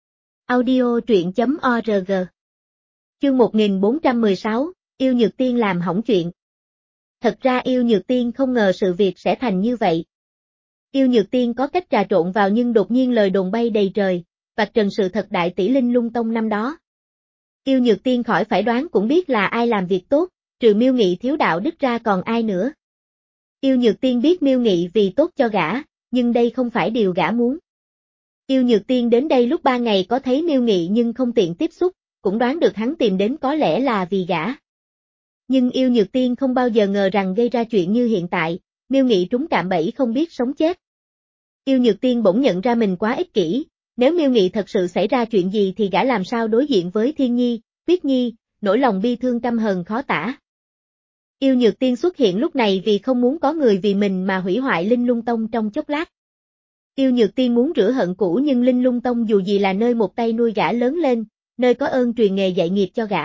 Audio truyện.org Chương một nghìn bốn trăm mười sáu, Yêu Nhược Tiên làm hỏng chuyện. Thật ra Yêu Nhược Tiên không ngờ sự việc sẽ thành như vậy. Yêu Nhược Tiên có cách trà trộn vào nhưng đột nhiên lời đồn bay đầy trời, vạch trần sự thật đại tỷ Linh Lung Tông năm đó. Yêu Nhược Tiên khỏi phải đoán cũng biết là ai làm việc tốt, trừ Miêu Nghị thiếu đạo đức ra còn ai nữa. Yêu Nhược Tiên biết Miêu Nghị vì tốt cho gã, nhưng đây không phải điều gã muốn. Yêu Nhược Tiên đến đây lúc ba ngày có thấy Miêu Nghị nhưng không tiện tiếp xúc, cũng đoán được hắn tìm đến có lẽ là vì gã. Nhưng Yêu Nhược Tiên không bao giờ ngờ rằng gây ra chuyện như hiện tại, Miêu Nghị trúng cạm bẫy không biết sống chết. Yêu Nhược Tiên bỗng nhận ra mình quá ích kỷ, nếu Miêu Nghị thật sự xảy ra chuyện gì thì gã làm sao đối diện với Thiên Nhi, Tuyết Nhi, nỗi lòng bi thương căm hờn khó tả. Yêu Nhược Tiên xuất hiện lúc này vì không muốn có người vì mình mà hủy hoại Linh Lung Tông trong chốc lát. Yêu Nhược Tiên muốn rửa hận cũ nhưng Linh Lung Tông dù gì là nơi một tay nuôi gã lớn lên, nơi có ơn truyền nghề dạy nghiệp cho gã.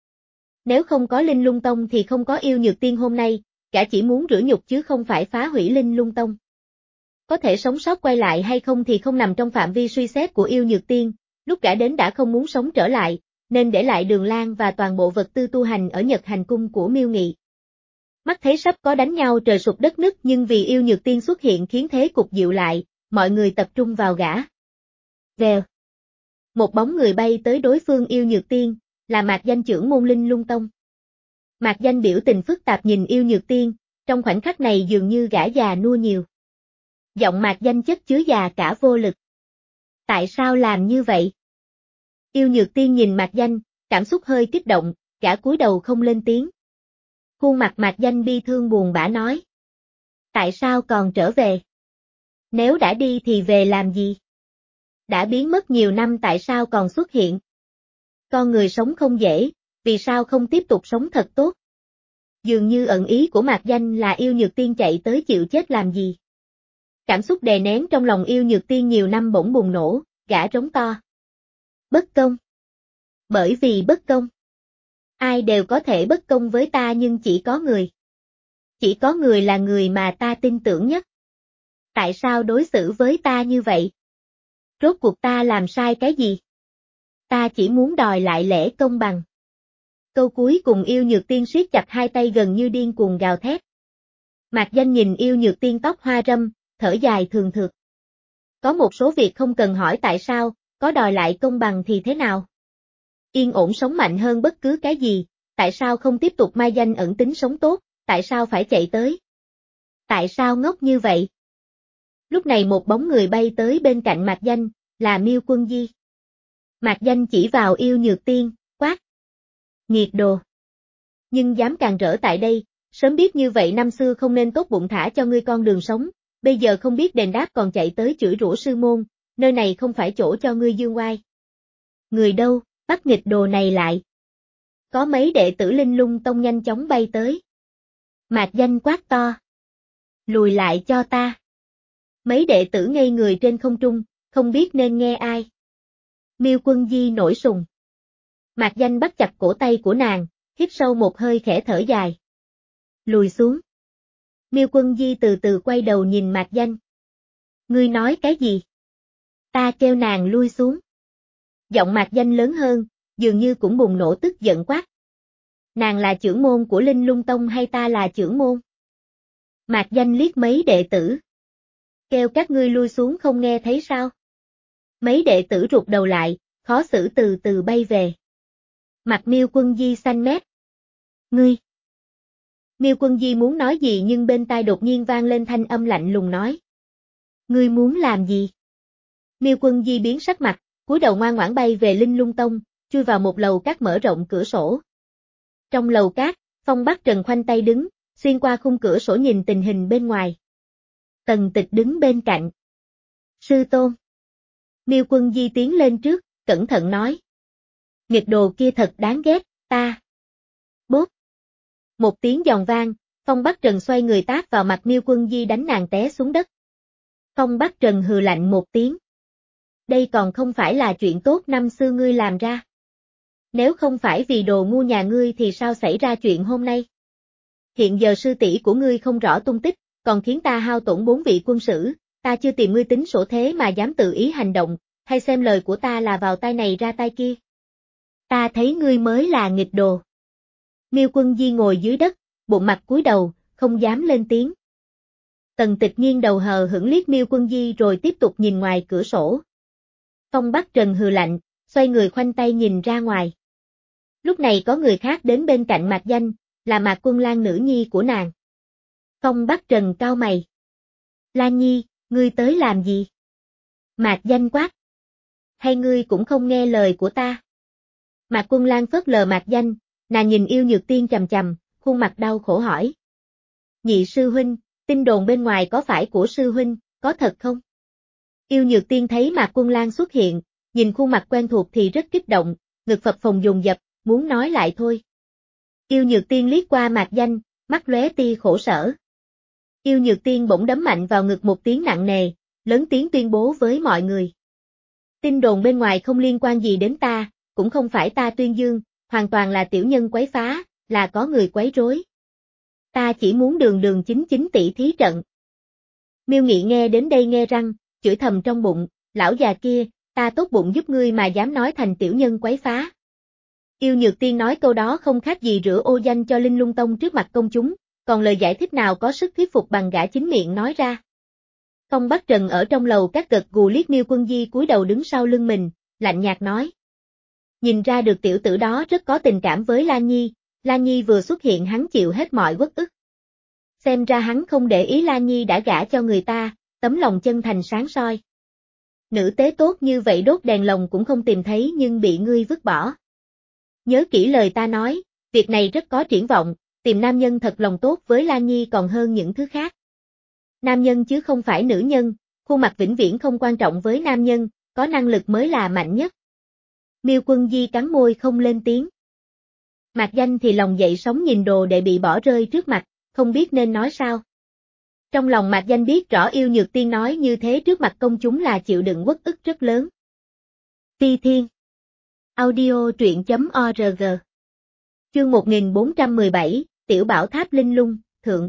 Nếu không có Linh Lung Tông thì không có Yêu Nhược Tiên hôm nay, gã chỉ muốn rửa nhục chứ không phải phá hủy Linh Lung Tông. Có thể sống sót quay lại hay không thì không nằm trong phạm vi suy xét của Yêu Nhược Tiên, lúc gã đến đã không muốn sống trở lại, nên để lại Đường Lan và toàn bộ vật tư tu hành ở Nhật Hành Cung của Miêu Nghị. Mắt thấy sắp có đánh nhau trời sụp đất nứt nhưng vì Yêu Nhược Tiên xuất hiện khiến thế cục dịu lại, mọi người tập trung vào gã. Vèo. Một bóng người bay tới đối phương Yêu Nhược Tiên, là Mạc Danh trưởng môn Linh Lung Tông. Mạc Danh biểu tình phức tạp nhìn Yêu Nhược Tiên, trong khoảnh khắc này dường như gã già nua nhiều. Giọng Mạc Danh chất chứa già cả vô lực. Tại sao làm như vậy? Yêu Nhược Tiên nhìn Mạc Danh, cảm xúc hơi kích động, gã cúi đầu không lên tiếng. Khuôn mặt Mạc Danh bi thương buồn bã nói. Tại sao còn trở về? Nếu đã đi thì về làm gì? Đã biến mất nhiều năm tại sao còn xuất hiện? Con người sống không dễ, vì sao không tiếp tục sống thật tốt? Dường như ẩn ý của Mạc Danh là Yêu Nhược Tiên chạy tới chịu chết làm gì? Cảm xúc đè nén trong lòng Yêu Nhược Tiên nhiều năm bỗng bùng nổ, gã trống to. Bất công. Bởi vì bất công. Ai đều có thể bất công với ta nhưng chỉ có người. Chỉ có người là người mà ta tin tưởng nhất. Tại sao đối xử với ta như vậy? Rốt cuộc ta làm sai cái gì? Ta chỉ muốn đòi lại lẽ công bằng. Câu cuối cùng Yêu Nhược Tiên siết chặt hai tay gần như điên cuồng gào thét. Mạc Danh nhìn Yêu Nhược Tiên tóc hoa râm, thở dài thường thượt. Có một số việc không cần hỏi tại sao, có đòi lại công bằng thì thế nào? Yên ổn sống mạnh hơn bất cứ cái gì, tại sao không tiếp tục mai danh ẩn tính sống tốt, tại sao phải chạy tới? Tại sao ngốc như vậy? Lúc này một bóng người bay tới bên cạnh Mạc Danh, là Miêu Quân Di. Mạc Danh chỉ vào Yêu Nhược Tiên, quát. Nghiệt đồ. Nhưng dám càng rỡ tại đây, sớm biết như vậy năm xưa không nên tốt bụng thả cho ngươi con đường sống, bây giờ không biết đền đáp còn chạy tới chửi rủa sư môn, nơi này không phải chỗ cho ngươi dương oai. Người đâu, bắt nghịch đồ này lại. Có mấy đệ tử Linh Lung Tông nhanh chóng bay tới. Mạc Danh quát to. Lùi lại cho ta. Mấy đệ tử ngây người trên không trung, không biết nên nghe ai. Miêu Quân Di nổi sùng. Mạc Danh bắt chặt cổ tay của nàng, hít sâu một hơi khẽ thở dài. Lùi xuống. Miêu Quân Di từ từ quay đầu nhìn Mạc Danh. Ngươi nói cái gì? Ta kêu nàng lui xuống. Giọng Mạc Danh lớn hơn, dường như cũng bùng nổ tức giận quát. Nàng là trưởng môn của Linh Lung Tông hay ta là trưởng môn? Mạc Danh liếc mấy đệ tử. Kêu các ngươi lui xuống không nghe thấy sao? Mấy đệ tử rụt đầu lại, khó xử từ từ bay về. Mặt Miêu Quân Di xanh mét. Ngươi! Miêu Quân Di muốn nói gì nhưng bên tai đột nhiên vang lên thanh âm lạnh lùng nói. Ngươi muốn làm gì? Miêu Quân Di biến sắc mặt, cúi đầu ngoan ngoãn bay về Linh Lung Tông, chui vào một lầu cát mở rộng cửa sổ. Trong lầu cát, Phong Bắc Trần khoanh tay đứng, xuyên qua khung cửa sổ nhìn tình hình bên ngoài. Tần Tịch đứng bên cạnh. Sư tôn. Miêu Quân Di tiến lên trước, cẩn thận nói. Nghịch đồ kia thật đáng ghét, ta. Bốp. Một tiếng giòn vang, Phong Bắc Trần xoay người tát vào mặt Miêu Quân Di đánh nàng té xuống đất. Phong Bắc Trần hừ lạnh một tiếng. Đây còn không phải là chuyện tốt năm xưa ngươi làm ra. Nếu không phải vì đồ ngu nhà ngươi thì sao xảy ra chuyện hôm nay? Hiện giờ sư tỷ của ngươi không rõ tung tích, còn khiến ta hao tổn bốn vị quân sử, ta chưa tìm ngươi tính sổ thế mà dám tự ý hành động, hay xem lời của ta là vào tai này ra tai kia. Ta thấy ngươi mới là nghịch đồ. Miêu Quân Di ngồi dưới đất, bụng mặt cúi đầu, không dám lên tiếng. Tần Tịch nghiêng đầu hờ hững liếc Miêu Quân Di rồi tiếp tục nhìn ngoài cửa sổ. Phong Bắc Trần hừ lạnh, xoay người khoanh tay nhìn ra ngoài. Lúc này có người khác đến bên cạnh Mạc Danh, là Mạc Quân Lan nữ nhi của nàng. Phong Bắc Trần cau mày. Lan Nhi, ngươi tới làm gì? Mạc Danh quát. Hay ngươi cũng không nghe lời của ta? Mạc Quân Lan phớt lờ Mạc Danh, nàng nhìn Yêu Nhược Tiên chằm chằm, khuôn mặt đau khổ hỏi. Nhị sư huynh, tin đồn bên ngoài có phải của sư huynh, có thật không? Yêu Nhược Tiên thấy Mạc Quân Lan xuất hiện, nhìn khuôn mặt quen thuộc thì rất kích động, ngực phập phồng dồn dập, muốn nói lại thôi. Yêu Nhược Tiên liếc qua Mạc Danh, mắt lóe tia khổ sở. Yêu Nhược Tiên bỗng đấm mạnh vào ngực một tiếng nặng nề, lớn tiếng tuyên bố với mọi người. Tin đồn bên ngoài không liên quan gì đến ta, cũng không phải ta tuyên dương, hoàn toàn là tiểu nhân quấy phá, là có người quấy rối. Ta chỉ muốn đường đường chính chính tỷ thí trận. Miêu Nghị nghe đến đây nghe răng, chửi thầm trong bụng, lão già kia, ta tốt bụng giúp ngươi mà dám nói thành tiểu nhân quấy phá. Yêu Nhược Tiên nói câu đó không khác gì rửa ô danh cho Linh Lung Tông trước mặt công chúng, còn lời giải thích nào có sức thuyết phục bằng gã chính miệng nói ra. Phong Bắc Trần ở trong lầu các gật gù liếc Miêu Quân Di cúi đầu đứng sau lưng mình, lạnh nhạt nói. Nhìn ra được tiểu tử đó rất có tình cảm với Lan Nhi, Lan Nhi vừa xuất hiện hắn chịu hết mọi uất ức. Xem ra hắn không để ý Lan Nhi đã gả cho người ta, tấm lòng chân thành sáng soi. Nữ tế tốt như vậy đốt đèn lồng cũng không tìm thấy nhưng bị ngươi vứt bỏ. Nhớ kỹ lời ta nói, việc này rất có triển vọng, tìm nam nhân thật lòng tốt với Lan Nhi còn hơn những thứ khác. Nam nhân chứ không phải nữ nhân, khuôn mặt vĩnh viễn không quan trọng với nam nhân, có năng lực mới là mạnh nhất. Miêu Quân Di cắn môi không lên tiếng. Mạc Danh thì lòng dậy sóng nhìn đồ đệ bị bỏ rơi trước mặt, không biết nên nói sao. Trong lòng Mạc Danh biết rõ Yêu Nhược Tiên nói như thế trước mặt công chúng là chịu đựng uất ức rất lớn. Ti Thiên Audio truyện chấm org Chương một nghìn bốn trăm mười bảy, Tiểu Bảo Tháp Linh Lung, Thượng.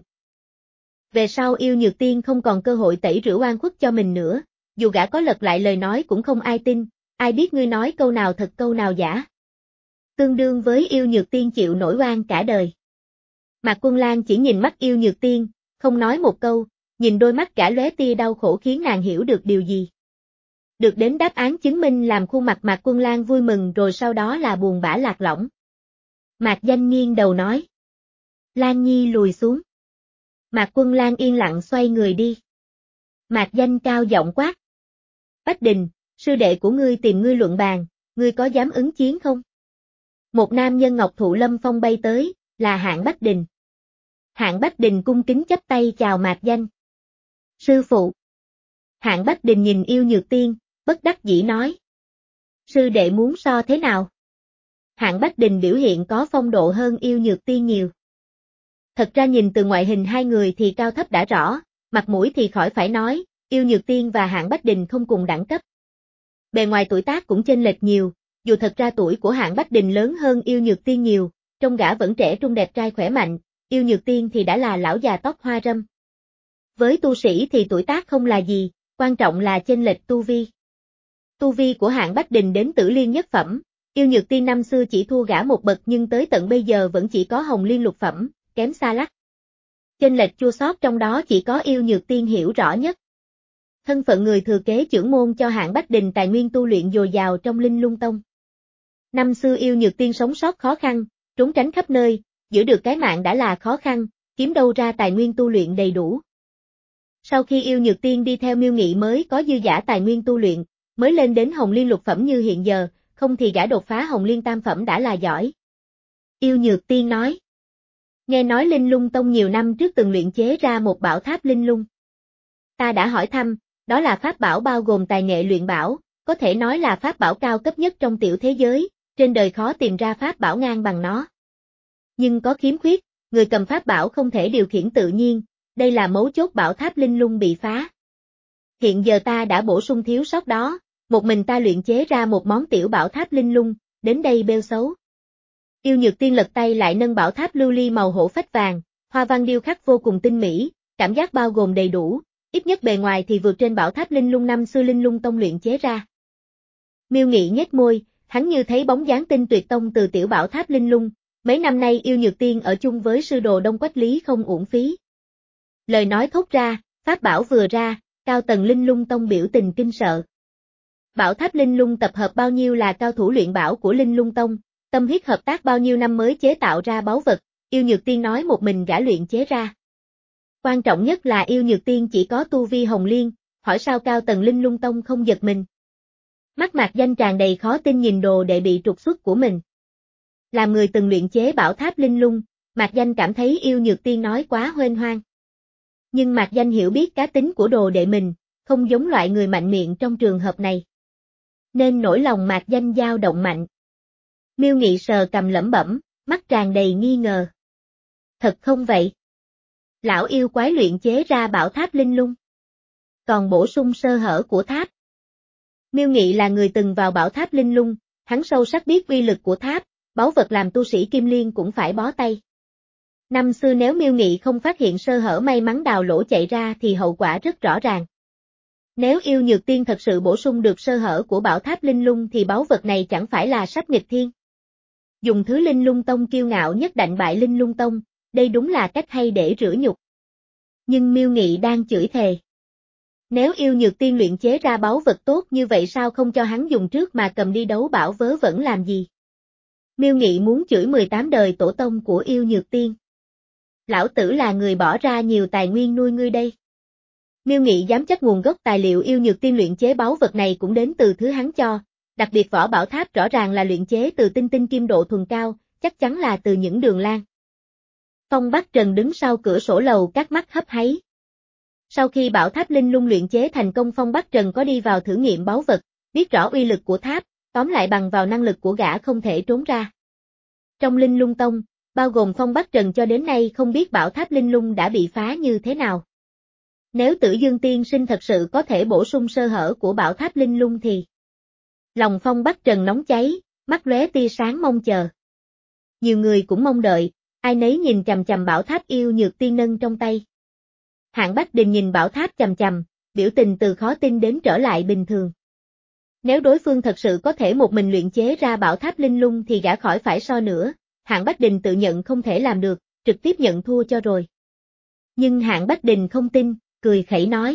Về sau Yêu Nhược Tiên không còn cơ hội tẩy rửa oan khuất cho mình nữa, dù gã có lật lại lời nói cũng không ai tin, ai biết ngươi nói câu nào thật câu nào giả. Tương đương với Yêu Nhược Tiên chịu nổi oan cả đời. Mạc Quân Lan chỉ nhìn mắt Yêu Nhược Tiên, không nói một câu, nhìn đôi mắt cả lóe tia đau khổ khiến nàng hiểu được điều gì. Được đến đáp án chứng minh làm khuôn mặt Mạc Quân Lan vui mừng rồi sau đó là buồn bã lạc lõng. Mạc Danh nghiêng đầu nói. Lan Nhi lùi xuống. Mạc Quân Lan yên lặng xoay người đi. Mạc Danh cao giọng quát. Bách Đình, sư đệ của ngươi tìm ngươi luận bàn, ngươi có dám ứng chiến không? Một nam nhân ngọc thụ lâm phong bay tới, là Hạng Bách Đình. Hạng Bách Đình cung kính chắp tay chào Mạc Danh. Sư phụ. Hạng Bách Đình nhìn Yêu Nhược Tiên, bất đắc dĩ nói. Sư đệ muốn so thế nào? Hạng Bách Đình biểu hiện có phong độ hơn Yêu Nhược Tiên nhiều. Thật ra nhìn từ ngoại hình hai người thì cao thấp đã rõ, mặt mũi thì khỏi phải nói, Yêu Nhược Tiên và Hạng Bách Đình không cùng đẳng cấp. Bề ngoài tuổi tác cũng chênh lệch nhiều, dù thật ra tuổi của Hạng Bách Đình lớn hơn Yêu Nhược Tiên nhiều, trông gã vẫn trẻ trung đẹp trai khỏe mạnh, Yêu Nhược Tiên thì đã là lão già tóc hoa râm. Với tu sĩ thì tuổi tác không là gì, quan trọng là chênh lệch tu vi. Tu vi của Hạng Bách Đình đến Tử Liên nhất phẩm, Yêu Nhược Tiên năm xưa chỉ thua gã một bậc nhưng tới tận bây giờ vẫn chỉ có Hồng Liên lục phẩm, kém xa lắc. Chênh lệch chua xót trong đó chỉ có Yêu Nhược Tiên hiểu rõ nhất. Thân phận người thừa kế chưởng môn cho Hạng Bách Đình tài nguyên tu luyện dồi dào trong Linh Lung Tông. Năm xưa Yêu Nhược Tiên sống sót khó khăn, trốn tránh khắp nơi, giữ được cái mạng đã là khó khăn, kiếm đâu ra tài nguyên tu luyện đầy đủ. Sau khi Yêu Nhược Tiên đi theo Miêu Nghị mới có dư dả tài nguyên tu luyện, mới lên đến Hồng Liên lục phẩm như hiện giờ, không thì gã đột phá Hồng Liên tam phẩm đã là giỏi. Yêu Nhược Tiên nói. Nghe nói Linh Lung Tông nhiều năm trước từng luyện chế ra một bảo tháp linh lung. Ta đã hỏi thăm, đó là pháp bảo bao gồm tài nghệ luyện bảo, có thể nói là pháp bảo cao cấp nhất trong tiểu thế giới, trên đời khó tìm ra pháp bảo ngang bằng nó. Nhưng có khiếm khuyết, người cầm pháp bảo không thể điều khiển tự nhiên, đây là mấu chốt bảo tháp linh lung bị phá. Hiện giờ ta đã bổ sung thiếu sót đó, một mình ta luyện chế ra một món tiểu bảo tháp linh lung, đến đây bêu xấu. Yêu Nhược Tiên lật tay lại nâng bảo tháp lưu ly màu hổ phách vàng, hoa văn điêu khắc vô cùng tinh mỹ, cảm giác bao gồm đầy đủ, ít nhất bề ngoài thì vượt trên bảo tháp linh lung năm xưa Linh Lung Tông luyện chế ra. Miêu Nghị nhếch môi, hắn như thấy bóng dáng tinh tuyệt tông từ tiểu bảo tháp linh lung, mấy năm nay Yêu Nhược Tiên ở chung với sư đồ Đông Quách Lý không uổng phí. Lời nói thốt ra, pháp bảo vừa ra, cao tầng Linh Lung Tông biểu tình kinh sợ. Bảo tháp linh lung tập hợp bao nhiêu là cao thủ luyện bảo của Linh Lung Tông, tâm huyết hợp tác bao nhiêu năm mới chế tạo ra báu vật, Yêu Nhược Tiên nói một mình gã luyện chế ra. Quan trọng nhất là Yêu Nhược Tiên chỉ có tu vi Hồng Liên, hỏi sao cao tầng Linh Lung Tông không giật mình. Mắt Mạc Danh tràn đầy khó tin nhìn đồ đệ bị trục xuất của mình. Làm người từng luyện chế bảo tháp linh lung, Mạc Danh cảm thấy Yêu Nhược Tiên nói quá huênh hoang. Nhưng Mạc Danh hiểu biết cá tính của đồ đệ mình, không giống loại người mạnh miệng trong trường hợp này. Nên nỗi lòng Mạc Danh dao động mạnh. Miêu Nghị sờ cầm lẩm bẩm, mắt tràn đầy nghi ngờ. Thật không vậy? Lão yêu quái luyện chế ra bảo tháp linh lung. Còn bổ sung sơ hở của tháp. Miêu Nghị là người từng vào bảo tháp linh lung, hắn sâu sắc biết uy lực của tháp, báu vật làm tu sĩ Kim Liên cũng phải bó tay. Năm xưa nếu Miêu Nghị không phát hiện sơ hở may mắn đào lỗ chạy ra thì hậu quả rất rõ ràng. Nếu Yêu Nhược Tiên thật sự bổ sung được sơ hở của bảo tháp linh lung thì báu vật này chẳng phải là sắp nghịch thiên. Dùng thứ Linh Lung Tông kiêu ngạo nhất đạnh bại Linh Lung Tông, đây đúng là cách hay để rửa nhục. Nhưng Miêu Nghị đang chửi thề. Nếu Yêu Nhược Tiên luyện chế ra báu vật tốt như vậy sao không cho hắn dùng trước mà cầm đi đấu bảo vớ vẩn làm gì? Miêu Nghị muốn chửi mười tám đời tổ tông của Yêu Nhược Tiên. Lão tử là người bỏ ra nhiều tài nguyên nuôi ngươi đây. Miêu Nghị dám chắc nguồn gốc tài liệu Yêu Nhược Tiên luyện chế báu vật này cũng đến từ thứ hắn cho, đặc biệt vỏ bảo tháp rõ ràng là luyện chế từ tinh tinh kim độ thuần cao, chắc chắn là từ những đường lan. Phong Bắc Trần đứng sau cửa sổ lầu các mắt hấp háy. Sau khi bảo tháp linh lung luyện chế thành công Phong Bắc Trần có đi vào thử nghiệm báu vật, biết rõ uy lực của tháp, tóm lại bằng vào năng lực của gã không thể trốn ra. Trong Linh Lung Tông, bao gồm Phong Bắc Trần cho đến nay không biết bảo tháp linh lung đã bị phá như thế nào. Nếu Tử Dương Tiên Sinh thật sự có thể bổ sung sơ hở của bảo tháp linh lung thì... Lòng Phong Bắc Trần nóng cháy, mắt lóe tia sáng mong chờ. Nhiều người cũng mong đợi, ai nấy nhìn chằm chằm bảo tháp Yêu Nhược Tiên nâng trong tay. Hạng Bách Đình nhìn bảo tháp chằm chằm, biểu tình từ khó tin đến trở lại bình thường. Nếu đối phương thật sự có thể một mình luyện chế ra bảo tháp linh lung thì gã khỏi phải so nữa, Hạng Bách Đình tự nhận không thể làm được, trực tiếp nhận thua cho rồi. Nhưng Hạng Bách Đình không tin, cười khẩy nói.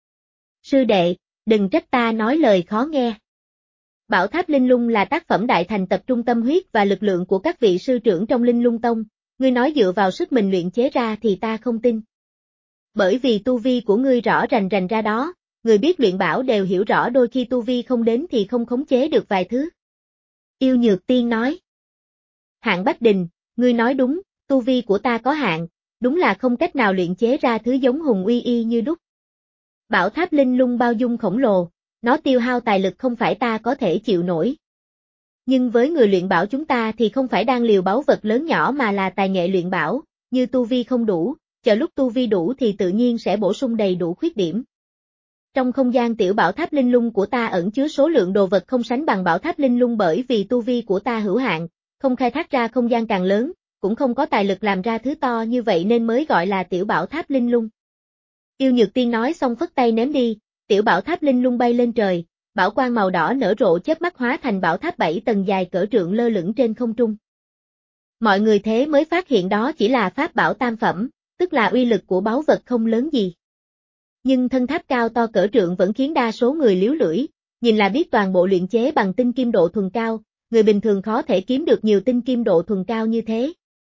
Sư đệ, đừng trách ta nói lời khó nghe. Bảo tháp linh lung là tác phẩm đại thành tập trung tâm huyết và lực lượng của các vị sư trưởng trong Linh Lung Tông, ngươi nói dựa vào sức mình luyện chế ra thì ta không tin. Bởi vì tu vi của ngươi rõ rành rành ra đó, người biết luyện bảo đều hiểu rõ đôi khi tu vi không đến thì không khống chế được vài thứ. Yêu Nhược Tiên nói. Hạng Bách Đình, ngươi nói đúng, tu vi của ta có hạn, đúng là không cách nào luyện chế ra thứ giống hùng uy y như đúc. Bảo tháp linh lung bao dung khổng lồ, nó tiêu hao tài lực không phải ta có thể chịu nổi. Nhưng với người luyện bảo chúng ta thì không phải đang liều báu vật lớn nhỏ mà là tài nghệ luyện bảo, như tu vi không đủ, chờ lúc tu vi đủ thì tự nhiên sẽ bổ sung đầy đủ khuyết điểm. Trong không gian tiểu bảo tháp linh lung của ta ẩn chứa số lượng đồ vật không sánh bằng bảo tháp linh lung bởi vì tu vi của ta hữu hạn, không khai thác ra không gian càng lớn, cũng không có tài lực làm ra thứ to như vậy nên mới gọi là tiểu bảo tháp linh lung. Yêu Nhược Tiên nói xong phất tay ném đi, tiểu bảo tháp linh lung bay lên trời, bảo quang màu đỏ nở rộ chớp mắt hóa thành bảo tháp bảy tầng dài cỡ trượng lơ lửng trên không trung. Mọi người thế mới phát hiện đó chỉ là pháp bảo tam phẩm, tức là uy lực của báu vật không lớn gì. Nhưng thân tháp cao to cỡ trượng vẫn khiến đa số người liếu lưỡi, nhìn là biết toàn bộ luyện chế bằng tinh kim độ thuần cao, người bình thường khó thể kiếm được nhiều tinh kim độ thuần cao như thế.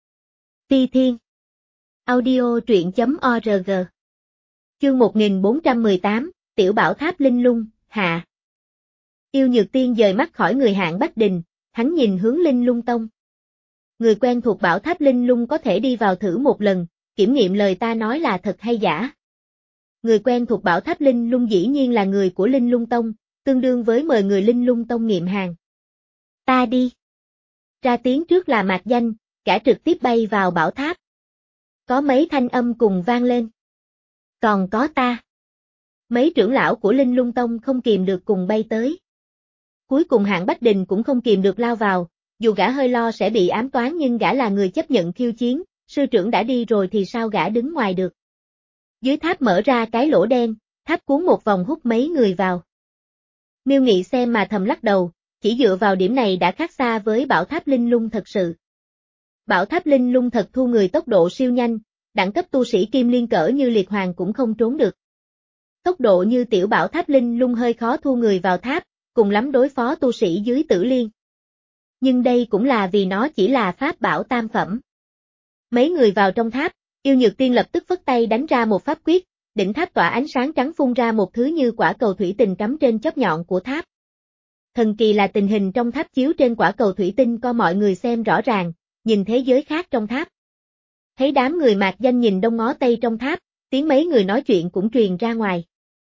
Phi Thiên Audio truyện chấm org Chương một nghìn bốn trăm mười tám, Tiểu Bảo Tháp Linh Lung, hạ. Yêu Nhược Tiên dời mắt khỏi người Hạng Bách Đình, hắn nhìn hướng Linh Lung Tông. Người quen thuộc Bảo Tháp Linh Lung có thể đi vào thử một lần, kiểm nghiệm lời ta nói là thật hay giả. Người quen thuộc Bảo Tháp Linh Lung dĩ nhiên là người của Linh Lung Tông, tương đương với mời người Linh Lung Tông nghiệm hàng. Ta đi. Ra tiếng trước là Mạc Danh, cả trực tiếp bay vào bảo tháp. Có mấy thanh âm cùng vang lên. Còn có ta. Mấy trưởng lão của Linh Lung Tông không kìm được cùng bay tới. Cuối cùng Hạng Bách Đình cũng không kìm được lao vào, dù gã hơi lo sẽ bị ám toán nhưng gã là người chấp nhận khiêu chiến, sư trưởng đã đi rồi thì sao gã đứng ngoài được. Dưới tháp mở ra cái lỗ đen, tháp cuốn một vòng hút mấy người vào. Miêu Nghị xem mà thầm lắc đầu, chỉ dựa vào điểm này đã khác xa với bảo tháp linh lung thật sự. Bảo tháp linh lung thật thu người tốc độ siêu nhanh, đẳng cấp tu sĩ kim liên cỡ như Liệt Hoàng cũng không trốn được. Tốc độ như tiểu bảo tháp linh lung hơi khó thu người vào tháp, cùng lắm đối phó tu sĩ dưới tử liên. Nhưng đây cũng là vì nó chỉ là pháp bảo tam phẩm. Mấy người vào trong tháp, Yêu Nhược Tiên lập tức phất tay đánh ra một pháp quyết, đỉnh tháp tỏa ánh sáng trắng phun ra một thứ như quả cầu thủy tinh cắm trên chóp nhọn của tháp. Thần kỳ là tình hình trong tháp chiếu trên quả cầu thủy tinh có mọi người xem rõ ràng, nhìn thế giới khác trong tháp. Thấy đám người Mạc Danh nhìn đông ngó tây trong tháp, tiếng mấy người nói chuyện cũng truyền ra ngoài.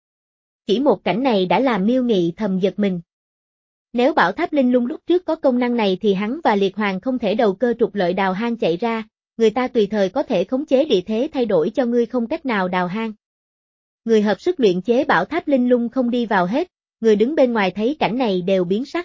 Chỉ một cảnh này đã làm Miêu Nghị thầm giật mình. Nếu bảo tháp linh lung lúc trước có công năng này thì hắn và Liệt Hoàng không thể đầu cơ trục lợi đào hang chạy ra, người ta tùy thời có thể khống chế địa thế thay đổi cho ngươi không cách nào đào hang. Người hợp sức luyện chế bảo tháp linh lung không đi vào hết, người đứng bên ngoài thấy cảnh này đều biến sắc.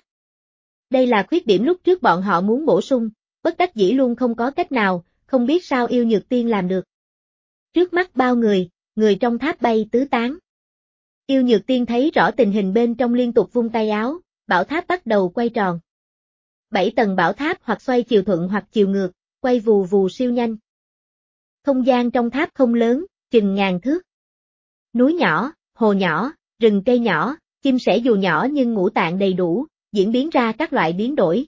Đây là khuyết điểm lúc trước bọn họ muốn bổ sung, bất đắc dĩ luôn không có cách nào, không biết sao Yêu Nhược Tiên làm được. Trước mắt bao người, người trong tháp bay tứ tán. Yêu Nhược Tiên thấy rõ tình hình bên trong liên tục vung tay áo, bảo tháp bắt đầu quay tròn. Bảy tầng bảo tháp hoặc xoay chiều thuận hoặc chiều ngược, quay vù vù siêu nhanh. Không gian trong tháp không lớn, chừng ngàn thước. Núi nhỏ, hồ nhỏ, rừng cây nhỏ, chim sẻ dù nhỏ nhưng ngũ tạng đầy đủ, diễn biến ra các loại biến đổi.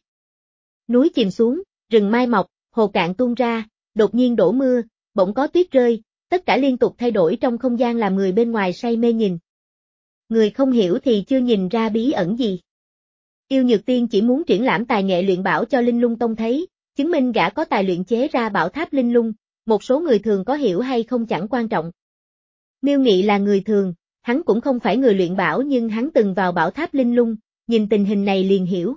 Núi chìm xuống, rừng mai mọc, hồ cạn tuôn ra, đột nhiên đổ mưa, bỗng có tuyết rơi, tất cả liên tục thay đổi trong không gian làm người bên ngoài say mê nhìn. Người không hiểu thì chưa nhìn ra bí ẩn gì. Yêu Nhược Tiên chỉ muốn triển lãm tài nghệ luyện bảo cho Linh Lung Tông thấy, chứng minh gã có tài luyện chế ra bảo tháp linh lung, một số người thường có hiểu hay không chẳng quan trọng. Miêu Nghị là người thường, hắn cũng không phải người luyện bảo nhưng hắn từng vào bảo tháp linh lung, nhìn tình hình này liền hiểu.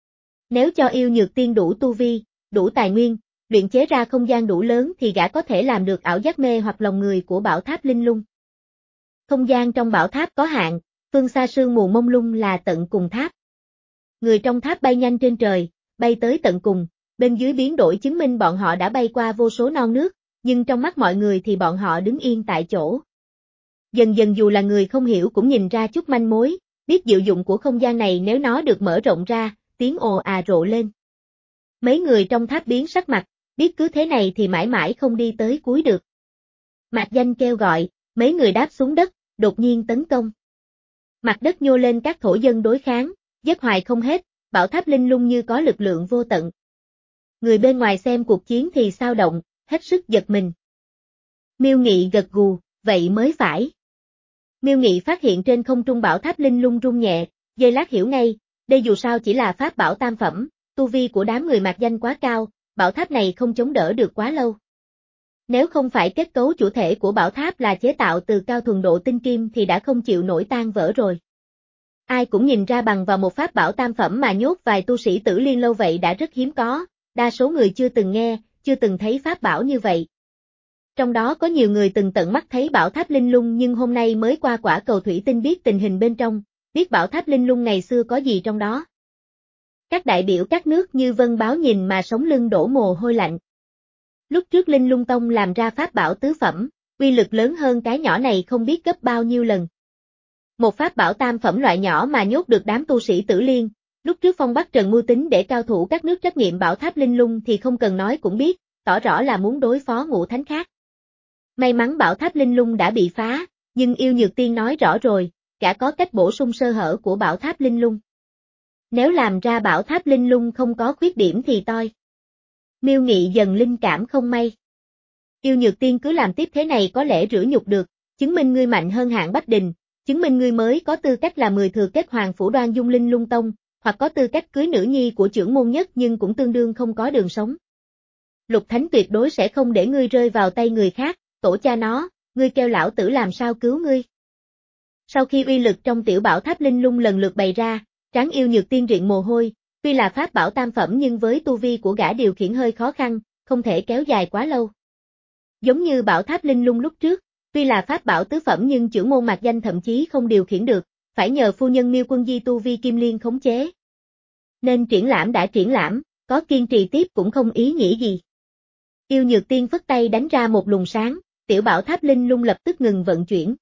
Nếu cho Yêu Nhược Tiên đủ tu vi, đủ tài nguyên, luyện chế ra không gian đủ lớn thì gã có thể làm được ảo giác mê hoặc lòng người của bảo tháp linh lung. Không gian trong bảo tháp có hạn, phương xa sương mù mông lung là tận cùng tháp. Người trong tháp bay nhanh trên trời, bay tới tận cùng, bên dưới biến đổi chứng minh bọn họ đã bay qua vô số non nước, nhưng trong mắt mọi người thì bọn họ đứng yên tại chỗ. Dần dần dù là người không hiểu cũng nhìn ra chút manh mối, biết diệu dụng của không gian này nếu nó được mở rộng ra, tiếng ồ à rộ lên. Mấy người trong tháp biến sắc mặt, biết cứ thế này thì mãi mãi không đi tới cuối được. Mạc Danh kêu gọi, mấy người đáp xuống đất, đột nhiên tấn công. Mặt đất nhô lên các thổ dân đối kháng, giết hoài không hết, bảo tháp linh lung như có lực lượng vô tận. Người bên ngoài xem cuộc chiến thì sao động, hết sức giật mình. Miêu Nghị gật gù, vậy mới phải. Miêu Nghị phát hiện trên không trung bảo tháp linh lung rung nhẹ, giây lát hiểu ngay, đây dù sao chỉ là pháp bảo tam phẩm, tu vi của đám người Mạc Danh quá cao, bảo tháp này không chống đỡ được quá lâu. Nếu không phải kết cấu chủ thể của bảo tháp là chế tạo từ cao thuần độ tinh kim thì đã không chịu nổi tan vỡ rồi. Ai cũng nhìn ra bằng vào một pháp bảo tam phẩm mà nhốt vài tu sĩ Tử Liên lâu vậy đã rất hiếm có, đa số người chưa từng nghe, chưa từng thấy pháp bảo như vậy. Trong đó có nhiều người từng tận mắt thấy bảo tháp linh lung nhưng hôm nay mới qua quả cầu thủy tinh biết tình hình bên trong, biết bảo tháp linh lung ngày xưa có gì trong đó. Các đại biểu các nước như Vân Báo nhìn mà sống lưng đổ mồ hôi lạnh. Lúc trước Linh Lung Tông làm ra pháp bảo tứ phẩm, uy lực lớn hơn cái nhỏ này không biết gấp bao nhiêu lần. Một pháp bảo tam phẩm loại nhỏ mà nhốt được đám tu sĩ Tử Liên, lúc trước Phong Bắc Trần mưu tính để cao thủ các nước trách nhiệm bảo tháp linh lung thì không cần nói cũng biết, tỏ rõ là muốn đối phó ngũ thánh khác. May mắn bảo tháp linh lung đã bị phá, nhưng Yêu Nhược Tiên nói rõ rồi, gã có cách bổ sung sơ hở của bảo tháp linh lung. Nếu làm ra bảo tháp linh lung không có khuyết điểm thì toi. Miêu Nghị dần linh cảm không may. Yêu Nhược Tiên cứ làm tiếp thế này có lẽ rửa nhục được, chứng minh ngươi mạnh hơn Hạng Bách Đình, chứng minh ngươi mới có tư cách là mười thừa kết Hoàng Phủ Đoan Dung Linh Lung Tông, hoặc có tư cách cưới nữ nhi của trưởng môn nhất nhưng cũng tương đương không có đường sống. Lục Thánh tuyệt đối sẽ không để ngươi rơi vào tay người khác, tổ cha nó, ngươi kêu lão tử làm sao cứu ngươi. Sau khi uy lực trong tiểu bảo tháp linh lung lần lượt bày ra, trán Yêu Nhược Tiên rịn mồ hôi, tuy là pháp bảo tam phẩm nhưng với tu vi của gã điều khiển hơi khó khăn, không thể kéo dài quá lâu. Giống như bảo tháp linh lung lúc trước, tuy là pháp bảo tứ phẩm nhưng trưởng môn Mạc Danh thậm chí không điều khiển được, phải nhờ phu nhân Miêu Quân Di tu vi kim liên khống chế. Nên triển lãm đã triển lãm, có kiên trì tiếp cũng không ý nghĩa gì. Yêu Nhược Tiên phất tay đánh ra một luồng sáng, tiểu bảo tháp linh lung lập tức ngừng vận chuyển.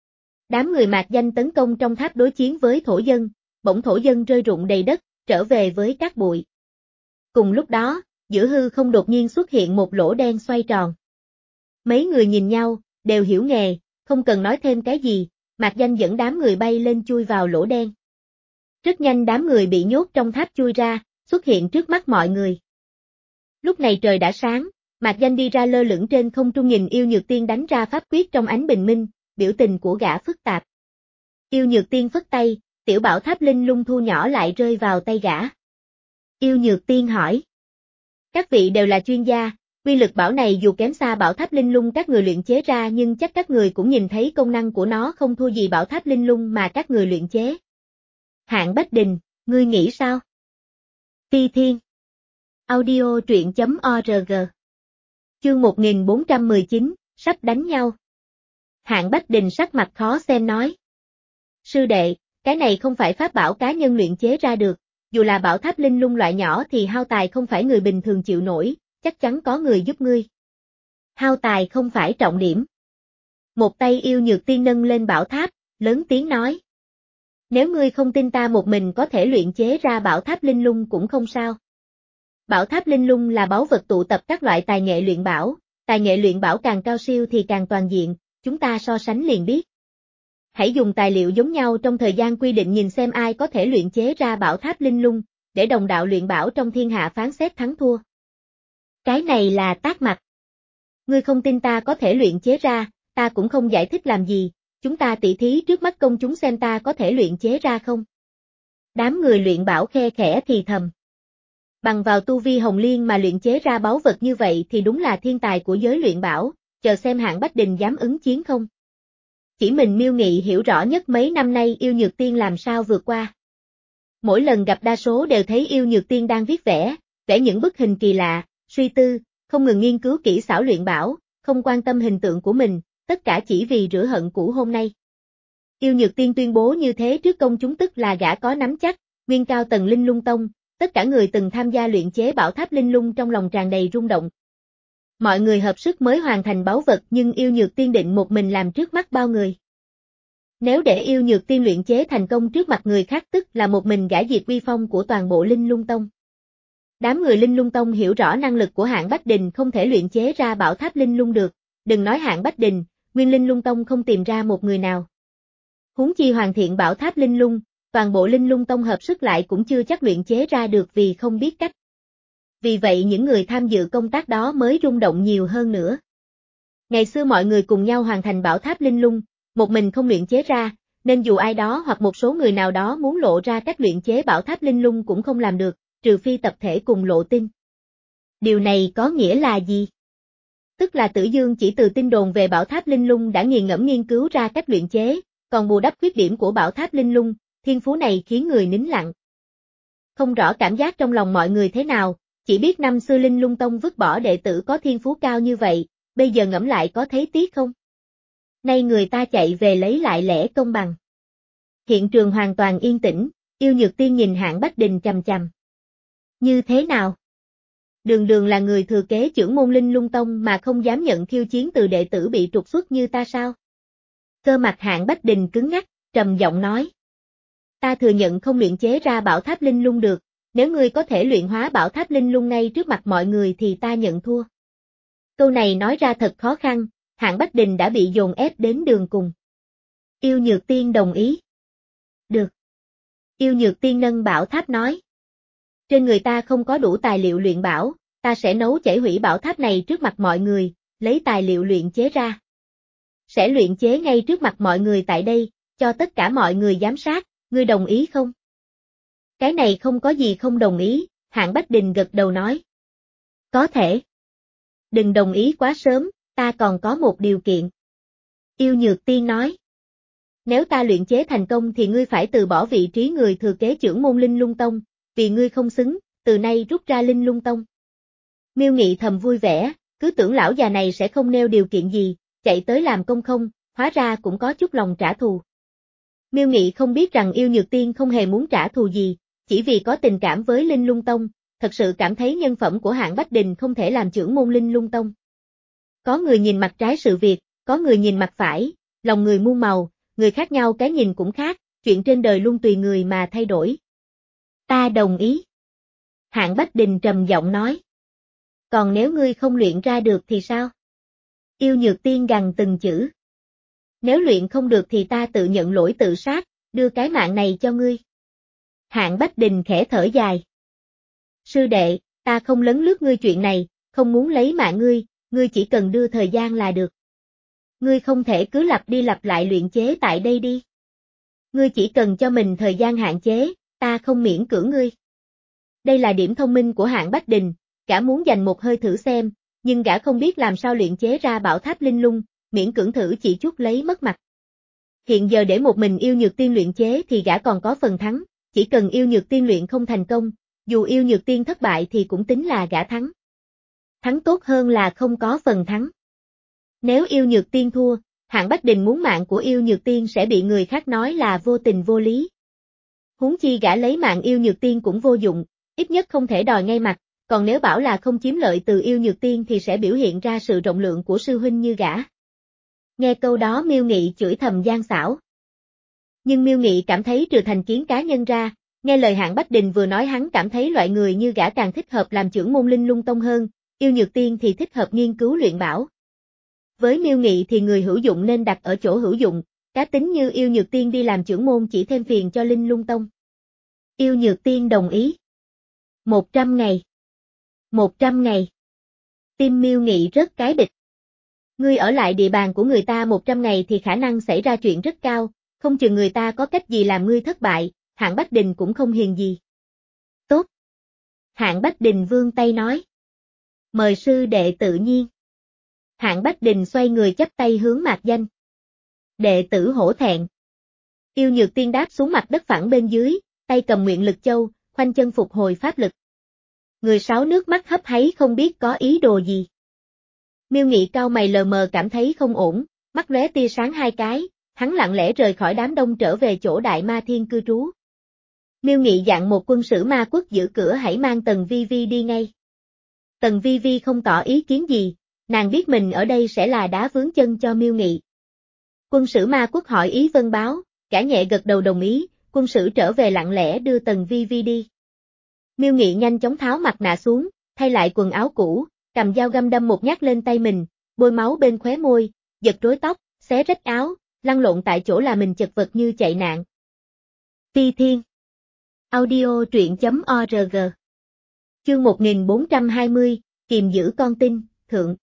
Đám người Mạc Danh tấn công trong tháp đối chiến với thổ dân, bỗng thổ dân rơi rụng đầy đất, trở về với cát bụi. Cùng lúc đó, giữa hư không đột nhiên xuất hiện một lỗ đen xoay tròn. Mấy người nhìn nhau, đều hiểu nghề, không cần nói thêm cái gì, Mạc Danh dẫn đám người bay lên chui vào lỗ đen. Rất nhanh đám người bị nhốt trong tháp chui ra, xuất hiện trước mắt mọi người. Lúc này trời đã sáng, Mạc Danh đi ra lơ lửng trên không trung nhìn Yêu Nhược Tiên đánh ra pháp quyết trong ánh bình minh, biểu tình của gã phức tạp. Yêu Nhược Tiên phất tay, tiểu bảo tháp linh lung thu nhỏ lại rơi vào tay gã. Yêu Nhược Tiên hỏi. Các vị đều là chuyên gia, uy lực bảo này dù kém xa bảo tháp linh lung các người luyện chế ra nhưng chắc các người cũng nhìn thấy công năng của nó không thua gì bảo tháp linh lung mà các người luyện chế. Hạng Bách Đình, ngươi nghĩ sao? Phi Thiên. Audio truyện chấm org. Chương một nghìn bốn trăm mười chín, sắp đánh nhau. Hạng Bách Đình sắc mặt khó xem nói. Sư đệ, cái này không phải pháp bảo cá nhân luyện chế ra được, dù là bảo tháp linh lung loại nhỏ thì hao tài không phải người bình thường chịu nổi, chắc chắn có người giúp ngươi. Hao tài không phải trọng điểm. Một tay Yêu Nhược Tiên nâng lên bảo tháp, lớn tiếng nói. Nếu ngươi không tin ta một mình có thể luyện chế ra bảo tháp linh lung cũng không sao. Bảo tháp linh lung là báu vật tụ tập các loại tài nghệ luyện bảo, tài nghệ luyện bảo càng cao siêu thì càng toàn diện, chúng ta so sánh liền biết. Hãy dùng tài liệu giống nhau trong thời gian quy định nhìn xem ai có thể luyện chế ra bảo tháp linh lung, để đồng đạo luyện bảo trong thiên hạ phán xét thắng thua. Cái này là tát mặt. Ngươi không tin ta có thể luyện chế ra, ta cũng không giải thích làm gì, chúng ta tỉ thí trước mắt công chúng xem ta có thể luyện chế ra không. Đám người luyện bảo khe khẽ thì thầm. Bằng vào tu vi hồng liên mà luyện chế ra báu vật như vậy thì đúng là thiên tài của giới luyện bảo, chờ xem Hạng Bách Đình dám ứng chiến không. Chỉ mình Miêu Nghị hiểu rõ nhất mấy năm nay Yêu Nhược Tiên làm sao vượt qua. Mỗi lần gặp đa số đều thấy Yêu Nhược Tiên đang viết vẽ, vẽ những bức hình kỳ lạ, suy tư, không ngừng nghiên cứu kỹ xảo luyện bảo, không quan tâm hình tượng của mình, tất cả chỉ vì rửa hận cũ hôm nay. Yêu Nhược Tiên tuyên bố như thế trước công chúng tức là gã có nắm chắc, nguyên cao tầng Linh Lung Tông, tất cả người từng tham gia luyện chế bảo tháp linh lung trong lòng tràn đầy rung động. Mọi người hợp sức mới hoàn thành báu vật nhưng Yêu Nhược Tiên định một mình làm trước mắt bao người. Nếu để Yêu Nhược Tiên luyện chế thành công trước mặt người khác tức là một mình gã diệt uy phong của toàn bộ Linh Lung Tông. Đám người Linh Lung Tông hiểu rõ năng lực của Hạng Bách Đình không thể luyện chế ra bảo tháp linh lung được, đừng nói Hạng Bách Đình, nguyên Linh Lung Tông không tìm ra một người nào. Huống chi hoàn thiện bảo tháp linh lung, toàn bộ Linh Lung Tông hợp sức lại cũng chưa chắc luyện chế ra được vì không biết cách. Vì vậy những người tham dự công tác đó mới rung động nhiều hơn nữa. Ngày xưa mọi người cùng nhau hoàn thành bảo tháp linh lung, một mình không luyện chế ra, nên dù ai đó hoặc một số người nào đó muốn lộ ra cách luyện chế bảo tháp linh lung cũng không làm được, trừ phi tập thể cùng lộ tin. Điều này có nghĩa là gì? Tức là Tử Dương chỉ từ tin đồn về bảo tháp linh lung đã nghiền ngẫm nghiên cứu ra cách luyện chế, còn bù đắp khuyết điểm của bảo tháp linh lung, thiên phú này khiến người nín lặng. Không rõ cảm giác trong lòng mọi người thế nào, chỉ biết năm xưa Linh Lung Tông vứt bỏ đệ tử có thiên phú cao như vậy, bây giờ ngẫm lại có thấy tiếc không? Nay người ta chạy về lấy lại lẽ công bằng. Hiện trường hoàn toàn yên tĩnh, Yêu Nhược Tiên nhìn Hạng Bách Đình chằm chằm. Như thế nào? Đường đường là người thừa kế trưởng môn Linh Lung Tông mà không dám nhận khiêu chiến từ đệ tử bị trục xuất như ta sao? Cơ mặt Hạng Bách Đình cứng ngắc, trầm giọng nói. Ta thừa nhận không luyện chế ra bảo tháp linh lung được, nếu ngươi có thể luyện hóa bảo tháp linh lung ngay trước mặt mọi người thì ta nhận thua. Câu này nói ra thật khó khăn, Hạng Bách Đình đã bị dồn ép đến đường cùng. Yêu Nhược Tiên đồng ý. Được. Yêu Nhược Tiên nâng bảo tháp nói. Trên người ta không có đủ tài liệu luyện bảo, ta sẽ nấu chảy hủy bảo tháp này trước mặt mọi người, lấy tài liệu luyện chế ra. Sẽ luyện chế ngay trước mặt mọi người tại đây, cho tất cả mọi người giám sát, ngươi đồng ý không? Cái này không có gì không đồng ý, Hạng Bách Đình gật đầu nói. Có thể. Đừng đồng ý quá sớm, ta còn có một điều kiện. Yêu Nhược Tiên nói. Nếu ta luyện chế thành công thì ngươi phải từ bỏ vị trí người thừa kế trưởng môn Linh Lung Tông, vì ngươi không xứng, từ nay rút ra Linh Lung Tông. Miêu Nghị thầm vui vẻ, cứ tưởng lão già này sẽ không nêu điều kiện gì, chạy tới làm công không, hóa ra cũng có chút lòng trả thù. Miêu Nghị không biết rằng Yêu Nhược Tiên không hề muốn trả thù gì, chỉ vì có tình cảm với Linh Lung Tông, thật sự cảm thấy nhân phẩm của Hạng Bách Đình không thể làm trưởng môn Linh Lung Tông. Có người nhìn mặt trái sự việc, có người nhìn mặt phải, lòng người muôn màu, người khác nhau cái nhìn cũng khác, chuyện trên đời luôn tùy người mà thay đổi. Ta đồng ý. Hạng Bách Đình trầm giọng nói. Còn nếu ngươi không luyện ra được thì sao? Yêu Nhược Tiên gằn từng chữ. Nếu luyện không được thì ta tự nhận lỗi tự sát, đưa cái mạng này cho ngươi. Hạng Bách Đình khẽ thở dài. Sư đệ, ta không lấn lướt ngươi chuyện này, không muốn lấy mạng ngươi, ngươi chỉ cần đưa thời gian là được. Ngươi không thể cứ lặp đi lặp lại luyện chế tại đây đi. Ngươi chỉ cần cho mình thời gian hạn chế, ta không miễn cưỡng ngươi. Đây là điểm thông minh của Hạng Bách Đình, gã muốn dành một hơi thử xem, nhưng gã không biết làm sao luyện chế ra bảo tháp linh lung, miễn cưỡng thử chỉ chút lấy mất mặt. Hiện giờ để một mình Yêu Nhược Tiên luyện chế thì gã còn có phần thắng, chỉ cần Yêu Nhược Tiên luyện không thành công, dù Yêu Nhược Tiên thất bại thì cũng tính là gã thắng. Thắng tốt hơn là không có phần thắng. Nếu Yêu Nhược Tiên thua, Hạng Bách Đình muốn mạng của Yêu Nhược Tiên sẽ bị người khác nói là vô tình vô lý. Huống chi gã lấy mạng Yêu Nhược Tiên cũng vô dụng, ít nhất không thể đòi ngay mặt, còn nếu bảo là không chiếm lợi từ Yêu Nhược Tiên thì sẽ biểu hiện ra sự rộng lượng của sư huynh như gã. Nghe câu đó Miêu Nghị chửi thầm gian xảo. Nhưng Miêu Nghị cảm thấy trừ thành kiến cá nhân ra, nghe lời Hạng Bách Đình vừa nói hắn cảm thấy loại người như gã càng thích hợp làm trưởng môn Linh Lung Tông hơn, Yêu Nhược Tiên thì thích hợp nghiên cứu luyện bảo. Với Miêu Nghị thì người hữu dụng nên đặt ở chỗ hữu dụng, cá tính như Yêu Nhược Tiên đi làm trưởng môn chỉ thêm phiền cho Linh Lung Tông. Yêu Nhược Tiên đồng ý. Một trăm ngày. Một trăm ngày. Tim Miêu Nghị rất cái bịch. Ngươi ở lại địa bàn của người ta một trăm ngày thì khả năng xảy ra chuyện rất cao, không chừng người ta có cách gì làm ngươi thất bại, Hạng Bách Đình cũng không hiền gì. Tốt. Hạng Bách Đình vươn tay nói. Mời sư đệ tự nhiên. Hạng Bách Đình xoay người chắp tay hướng Mạc Danh. Đệ tử hổ thẹn. Yêu Nhược Tiên đáp xuống mặt đất phẳng bên dưới, tay cầm Nguyện Lực Châu, khoanh chân phục hồi pháp lực. Người sáu nước mắt hấp háy không biết có ý đồ gì. Miêu Nghị cau mày lờ mờ cảm thấy không ổn, mắt lóe tia sáng hai cái, hắn lặng lẽ rời khỏi đám đông trở về chỗ Đại Ma Thiên cư trú. Miêu Nghị dặn một quân sử ma quốc giữ cửa hãy mang Tần Vi Vi đi ngay. Tần Vi Vi không tỏ ý kiến gì, nàng biết mình ở đây sẽ là đá vướng chân cho Miêu Nghị. Quân sử ma quốc hỏi ý vân báo, cả nhẹ gật đầu đồng ý, quân sử trở về lặng lẽ đưa Tần Vi Vi đi. Miêu Nghị nhanh chóng tháo mặt nạ xuống, thay lại quần áo cũ, cầm dao găm đâm một nhát lên tay mình, bôi máu bên khóe môi, giật rối tóc, xé rách áo, lăn lộn tại chỗ là mình chật vật như chạy nạn. Phi Thiên. Audio truyện chấm org. Chương một nghìn bốn trăm hai mươi, kiềm giữ con tin, thượng.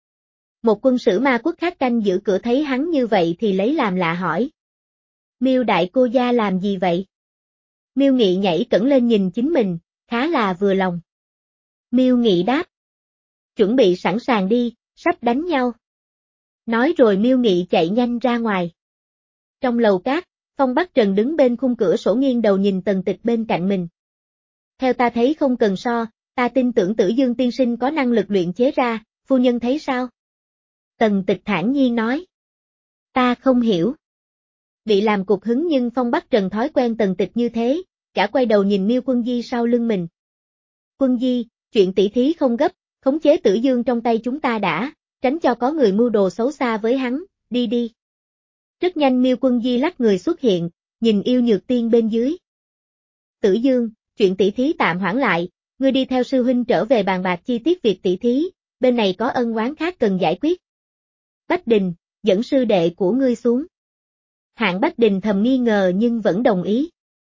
Một quân sử ma quốc khác canh giữ cửa thấy hắn như vậy thì lấy làm lạ hỏi. Miêu đại cô gia làm gì vậy? Miêu Nghị nhảy cẫng lên nhìn chính mình, khá là vừa lòng. Miêu Nghị đáp. Chuẩn bị sẵn sàng đi, sắp đánh nhau. Nói rồi Miêu Nghị chạy nhanh ra ngoài. Trong lầu cát, Phong Bắc Trần đứng bên khung cửa sổ nghiêng đầu nhìn Tần Tịch bên cạnh mình. Theo ta thấy không cần so, ta tin tưởng Tử Dương tiên sinh có năng lực luyện chế ra, phu nhân thấy sao? Tần Tịch thản nhiên nói. Ta không hiểu. Bị làm cục hứng nhưng Phong Bắc Trần thói quen Tần Tịch như thế, cả quay đầu nhìn Miêu Quân Di sau lưng mình. Quân Di, chuyện tỷ thí không gấp, khống chế Tử Dương trong tay chúng ta đã, tránh cho có người mưu đồ xấu xa với hắn, đi đi. Rất nhanh Miêu Quân Di lắc người xuất hiện, nhìn Yêu Nhược Tiên bên dưới. Tử Dương, chuyện tỷ thí tạm hoãn lại, ngươi đi theo sư huynh trở về bàn bạc chi tiết việc tỷ thí, bên này có ân oán khác cần giải quyết. Bách Đình, dẫn sư đệ của ngươi xuống. Hạng Bách Đình thầm nghi ngờ nhưng vẫn đồng ý.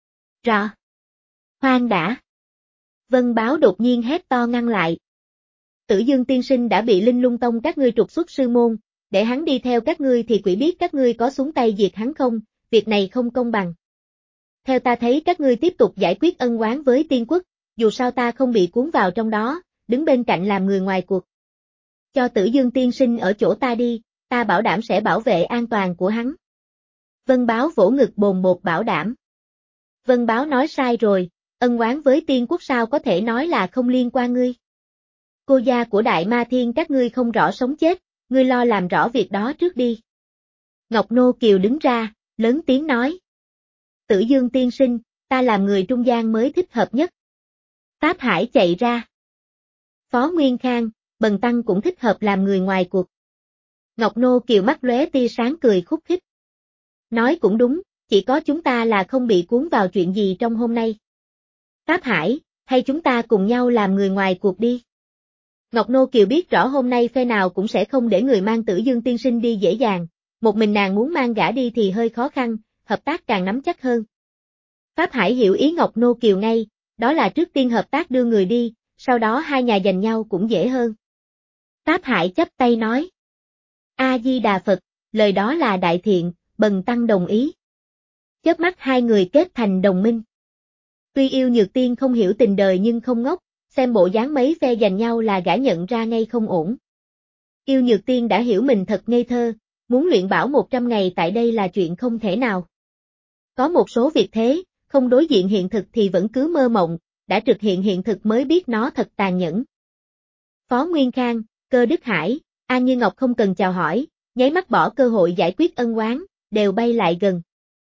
Rõ. Khoan đã. Vân Báo đột nhiên hét to ngăn lại. Tử Dương tiên sinh đã bị Linh Lung Tông các ngươi trục xuất sư môn, để hắn đi theo các ngươi thì quỷ biết các ngươi có xuống tay diệt hắn không, việc này không công bằng. Theo ta thấy các ngươi tiếp tục giải quyết ân oán với tiên quốc, dù sao ta không bị cuốn vào trong đó, đứng bên cạnh làm người ngoài cuộc. Cho Tử Dương tiên sinh ở chỗ ta đi, ta bảo đảm sẽ bảo vệ an toàn của hắn. Vân Báo vỗ ngực bồn bột bảo đảm. Vân Báo nói sai rồi, ân oán với tiên quốc sao có thể nói là không liên quan ngươi. Cô gia của Đại Ma Thiên các ngươi không rõ sống chết, ngươi lo làm rõ việc đó trước đi. Ngọc Nô Kiều đứng ra, lớn tiếng nói. Tử Dương tiên sinh, ta làm người trung gian mới thích hợp nhất. Táp Hải chạy ra. Phó Nguyên Khang, Bần Tăng cũng thích hợp làm người ngoài cuộc. Ngọc Nô Kiều mắt lóe tia sáng cười khúc khích. Nói cũng đúng, chỉ có chúng ta là không bị cuốn vào chuyện gì trong hôm nay. Táp Hải, hay chúng ta cùng nhau làm người ngoài cuộc đi. Ngọc Nô Kiều biết rõ hôm nay phe nào cũng sẽ không để người mang Tử Dương tiên sinh đi dễ dàng, một mình nàng muốn mang gã đi thì hơi khó khăn, hợp tác càng nắm chắc hơn. Pháp Hải hiểu ý Ngọc Nô Kiều ngay, đó là trước tiên hợp tác đưa người đi, sau đó hai nhà giành nhau cũng dễ hơn. Pháp Hải chắp tay nói. A-di-đà Phật, lời đó là đại thiện, Bần Tăng đồng ý. Chớp mắt hai người kết thành đồng minh. Tuy Yêu Nhược Tiên không hiểu tình đời nhưng không ngốc, xem bộ dáng mấy phe giành nhau là gã nhận ra ngay không ổn. Yêu Nhược Tiên đã hiểu mình thật ngây thơ, muốn luyện bảo một trăm ngày tại đây là chuyện không thể nào. Có một số việc thế, không đối diện hiện thực thì vẫn cứ mơ mộng, đã trực hiện hiện thực mới biết nó thật tàn nhẫn. Phó Nguyên Khang, Cơ Đức Hải, An Như Ngọc không cần chào hỏi, nháy mắt bỏ cơ hội giải quyết ân oán, đều bay lại gần.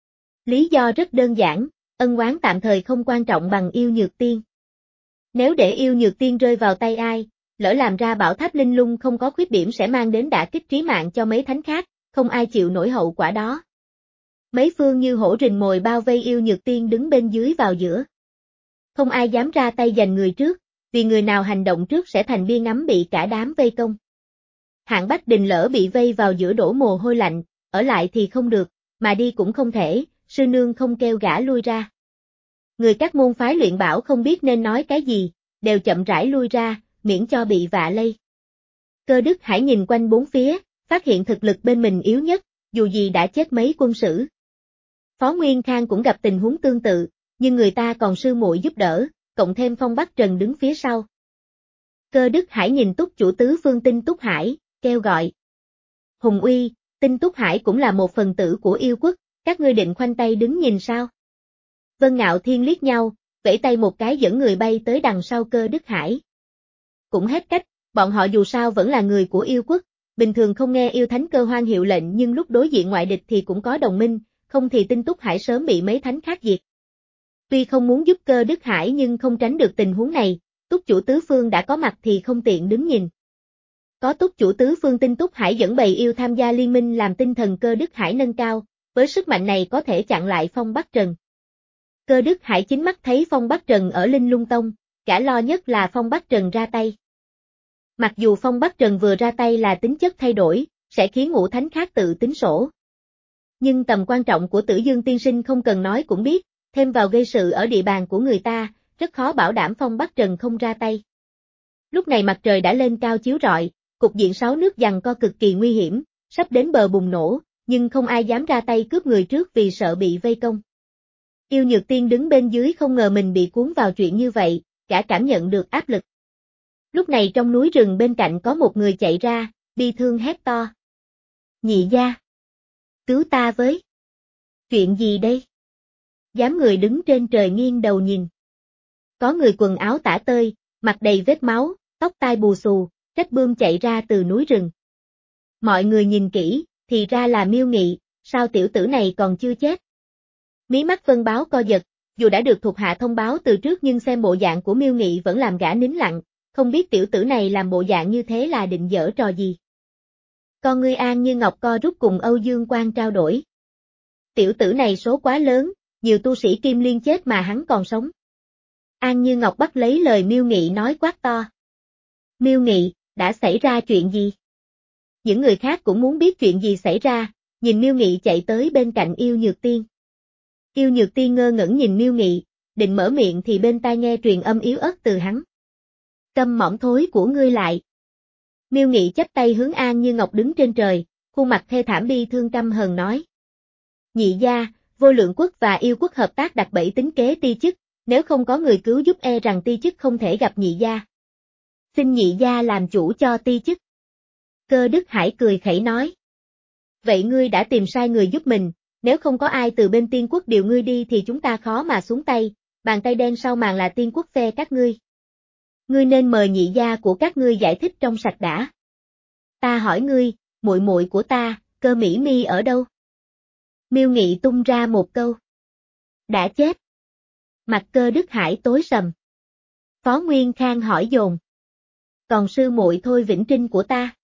Lý do rất đơn giản, ân oán tạm thời không quan trọng bằng Yêu Nhược Tiên. Nếu để Yêu Nhược Tiên rơi vào tay ai, lỡ làm ra bảo tháp linh lung không có khuyết điểm sẽ mang đến đả kích trí mạng cho mấy thánh khác, không ai chịu nổi hậu quả đó. Mấy phương như hổ rình mồi bao vây Yêu Nhược Tiên đứng bên dưới vào giữa. Không ai dám ra tay giành người trước, vì người nào hành động trước sẽ thành bia ngắm bị cả đám vây công. Hạng Bách Đình lỡ bị vây vào giữa đổ mồ hôi lạnh, ở lại thì không được, mà đi cũng không thể, sư nương không kêu gã lui ra. Người các môn phái luyện bảo không biết nên nói cái gì, đều chậm rãi lui ra, miễn cho bị vạ lây. Cơ Đức Hải nhìn quanh bốn phía, phát hiện thực lực bên mình yếu nhất, dù gì đã chết mấy quân sử. Phó Nguyên Khang cũng gặp tình huống tương tự, nhưng người ta còn sư muội giúp đỡ, cộng thêm Phong Bắc Trần đứng phía sau. Cơ Đức Hải nhìn Túc chủ tứ phương Tinh Túc Hải, kêu gọi. Hùng Uy, Tinh Túc Hải cũng là một phần tử của yêu quốc, các ngươi định khoanh tay đứng nhìn sao? Vân Ngạo Thiên liếc nhau, vẫy tay một cái dẫn người bay tới đằng sau Cơ Đức Hải. Cũng hết cách, bọn họ dù sao vẫn là người của yêu quốc, bình thường không nghe yêu thánh Cơ Hoan hiệu lệnh nhưng lúc đối diện ngoại địch thì cũng có đồng minh, không thì Tinh Túc Hải sớm bị mấy thánh khác diệt. Tuy không muốn giúp Cơ Đức Hải nhưng không tránh được tình huống này, Túc chủ tứ phương đã có mặt thì không tiện đứng nhìn. Có Túc chủ tứ phương Tinh Túc Hải dẫn bầy yêu tham gia liên minh làm tinh thần Cơ Đức Hải nâng cao, với sức mạnh này có thể chặn lại Phong Bắc Trần. Cơ Đức Hải chính mắt thấy Phong Bắc Trần ở Linh Lung Tông, cả lo nhất là Phong Bắc Trần ra tay. Mặc dù Phong Bắc Trần vừa ra tay là tính chất thay đổi, sẽ khiến ngũ thánh khác tự tính sổ. Nhưng tầm quan trọng của Tử Dương tiên sinh không cần nói cũng biết, thêm vào gây sự ở địa bàn của người ta, rất khó bảo đảm Phong Bắc Trần không ra tay. Lúc này mặt trời đã lên cao chiếu rọi, cục diện sáu nước giằng co cực kỳ nguy hiểm, sắp đến bờ bùng nổ, nhưng không ai dám ra tay cướp người trước vì sợ bị vây công. Yêu Nhược Tiên đứng bên dưới không ngờ mình bị cuốn vào chuyện như vậy, cả cảm nhận được áp lực. Lúc này trong núi rừng bên cạnh có một người chạy ra, bi thương hét to. Nhị gia! Cứu ta với! Chuyện gì đây? Dám người đứng trên trời nghiêng đầu nhìn. Có người quần áo tả tơi, mặt đầy vết máu, tóc tai bù xù, trách bươm chạy ra từ núi rừng. Mọi người nhìn kỹ, thì ra là Miêu Nghị, sao tiểu tử này còn chưa chết? Mí mắt Vân Báo co giật, dù đã được thuộc hạ thông báo từ trước nhưng xem bộ dạng của Miêu Nghị vẫn làm gã nín lặng, không biết tiểu tử này làm bộ dạng như thế là định giở trò gì. Con ngươi An Như Ngọc co rút cùng Âu Dương Quang trao đổi. Tiểu tử này số quá lớn, nhiều tu sĩ Kim Liên chết mà hắn còn sống. An Như Ngọc bắt lấy lời Miêu Nghị nói quát to. Miêu Nghị, đã xảy ra chuyện gì? Những người khác cũng muốn biết chuyện gì xảy ra, nhìn Miêu Nghị chạy tới bên cạnh Yêu Nhược Tiên. Yêu Nhược Tiên ngơ ngẩn nhìn Miêu Nghị, định mở miệng thì bên tai nghe truyền âm yếu ớt từ hắn. Câm mỏng thối của ngươi lại. Miêu Nghị chắp tay hướng An Như Ngọc đứng trên trời, khuôn mặt thê thảm bi thương căm hờn nói. Nhị gia, Vô Lượng Quốc và Yêu Quốc hợp tác đặt bẫy tính kế ti chức, nếu không có người cứu giúp e rằng ti chức không thể gặp nhị gia. Xin nhị gia làm chủ cho ti chức. Cơ Đức Hải cười khẩy nói. Vậy ngươi đã tìm sai người giúp mình, nếu không có ai từ bên Tiên Quốc điều ngươi đi thì chúng ta khó mà xuống tay, bàn tay đen sau màn là Tiên Quốc phe các ngươi. Ngươi nên mời nhị gia của các ngươi giải thích trong sạch đã. Ta hỏi ngươi, muội muội của ta, Cơ Mỹ Mi ở đâu? Miêu Nghị tung ra một câu. Đã chết. Mặt Cơ Đức Hải tối sầm. Phó Nguyên Khang hỏi dồn. Còn sư muội Thôi Vĩnh Trinh của ta?